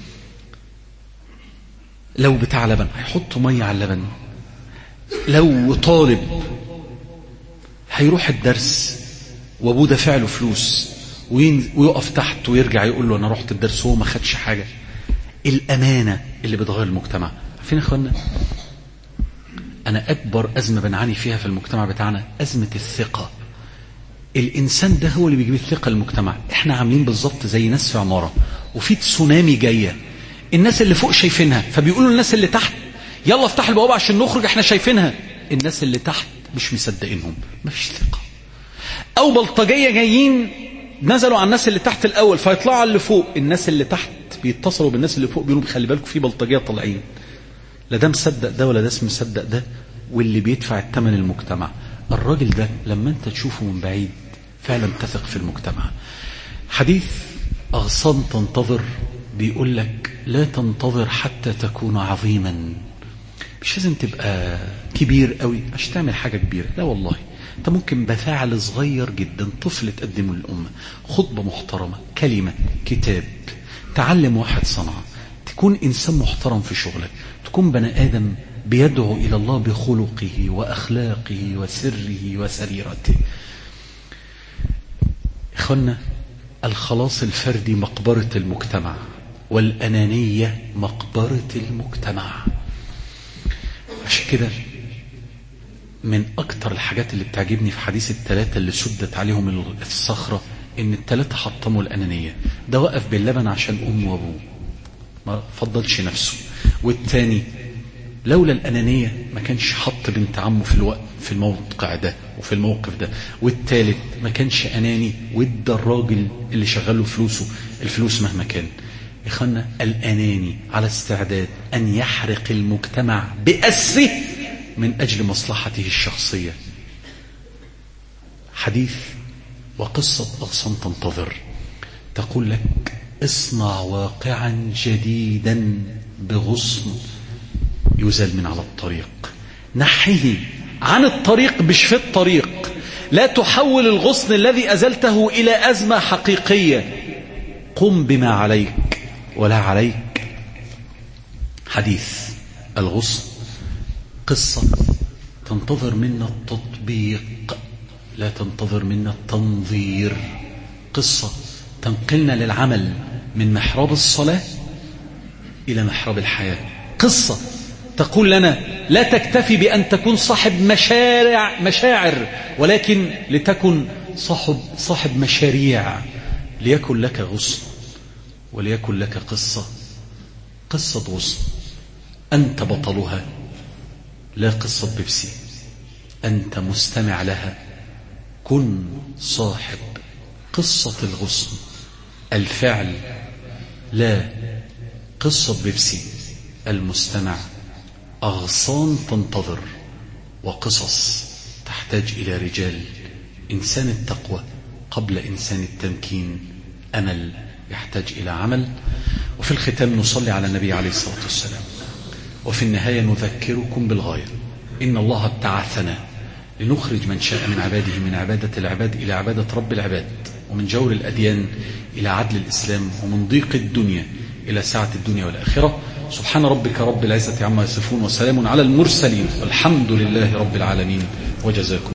لو بتاع لبن هيحط مية على اللبن؟ لو طالب هيروح الدرس وابوه دافع له فلوس ويقف تحت ويرجع يقول له أنا رحت الدرس وهو ما خدش حاجة؟ الأمانة اللي بتغير المجتمع. فين يا اخوانا؟ أنا أكبر أزمة بنعاني فيها في المجتمع بتاعنا أزمة الثقة. الإنسان ده هو اللي بيجيب الثقة للمجتمع. إحنا عاملين بالظبط زي ناس في عمارة وفي تسونامي جاية، الناس اللي فوق شايفينها فبيقولوا الناس اللي تحت يلا افتح البوابة عشان نخرج احنا شايفينها. الناس اللي تحت مش مصدقينهم، مفيش ثقة. أو بلطجية جايين نزلوا على الناس اللي تحت الأول فيطلعوا على اللي فوق، الناس اللي تحت بيتصلوا بالناس اللي فوق بيقولوا خلي بالكم في بلطجية طالعين. لا ده مصدق ده ولا ده مصدق ده، واللي بيدفع الثمن المجتمع. الراجل ده لما انت تشوفه من بعيد فعلا تثق في المجتمع. حديث أغصان تنتظر بيقول لك لا تنتظر حتى تكون عظيما. مش لازم تبقى كبير قوي عشان تعمل حاجة كبيرة، لا والله. انت ممكن بفعل صغير جدا طفل تقدمه للأمة، خطبة محترمة، كلمة، كتاب، تعلم واحد صنعة، تكون إنسان محترم في شغلك، تكون بني آدم بيدعو إلى الله بخلقه وأخلاقه وسره وسريرته. إخوانا الخلاص الفردي مقبرة المجتمع، والأنانية مقبرة المجتمع. عشان كده من أكتر الحاجات اللي بتعجبني في حديث الثلاثة اللي سدت عليهم الصخرة إن الثلاثة حطموا الأنانية. ده وقف باللبن عشان أمه وأبوه ما فضلش نفسه، والتاني لولا الأنانية ما كانش حط بنت عمه في الوقت في الموقع ده وفي الموقف ده، والتالت ما كانش أناني وادى الراجل اللي شغله فلوسه الفلوس مهما كان. إخوانا الأناني على استعداد أن يحرق المجتمع بأسره من أجل مصلحته الشخصية. حديث وقصة أغصان تنتظر تقول لك اصنع واقعا جديدا بغصن يزال من على الطريق، نحيه عن الطريق مش في الطريق. لا تحول الغصن الذي أزلته إلى أزمة حقيقية. قم بما عليك ولا عليك. حديث الغصن قصة تنتظر منا التطبيق، لا تنتظر منا التنظير. قصة تنقلنا للعمل من محراب الصلاة إلى محراب الحياة. قصة تقول لنا لا تكتفي بأن تكون صاحب مشارع مشاعر، ولكن لتكن صاحب, صاحب مشاريع. ليكن لك غصن وليكن لك قصة. قصة غصن أنت بطلها، لا قصة بيبسي، أنت مستمع لها. كن صاحب قصة الغصن، الفعل لا قصة بيبسي. المستمع أغصان تنتظر وقصص تحتاج إلى رجال. إنسان التقوى قبل إنسان التمكين، أمل يحتاج إلى عمل. وفي الختام نصلي على النبي عليه الصلاة والسلام. وفي النهاية نذكركم بالغاية. إن الله ابتعثنا لنخرج من شاء من عباده من عبادة العباد إلى عبادة رب العباد، ومن جور الأديان إلى عدل الإسلام، ومن ضيق الدنيا إلى سعة الدنيا والآخرة. سبحان ربك رب العزة عما يصفون، وسلام على المرسلين، والحمد لله رب العالمين، وجزاكم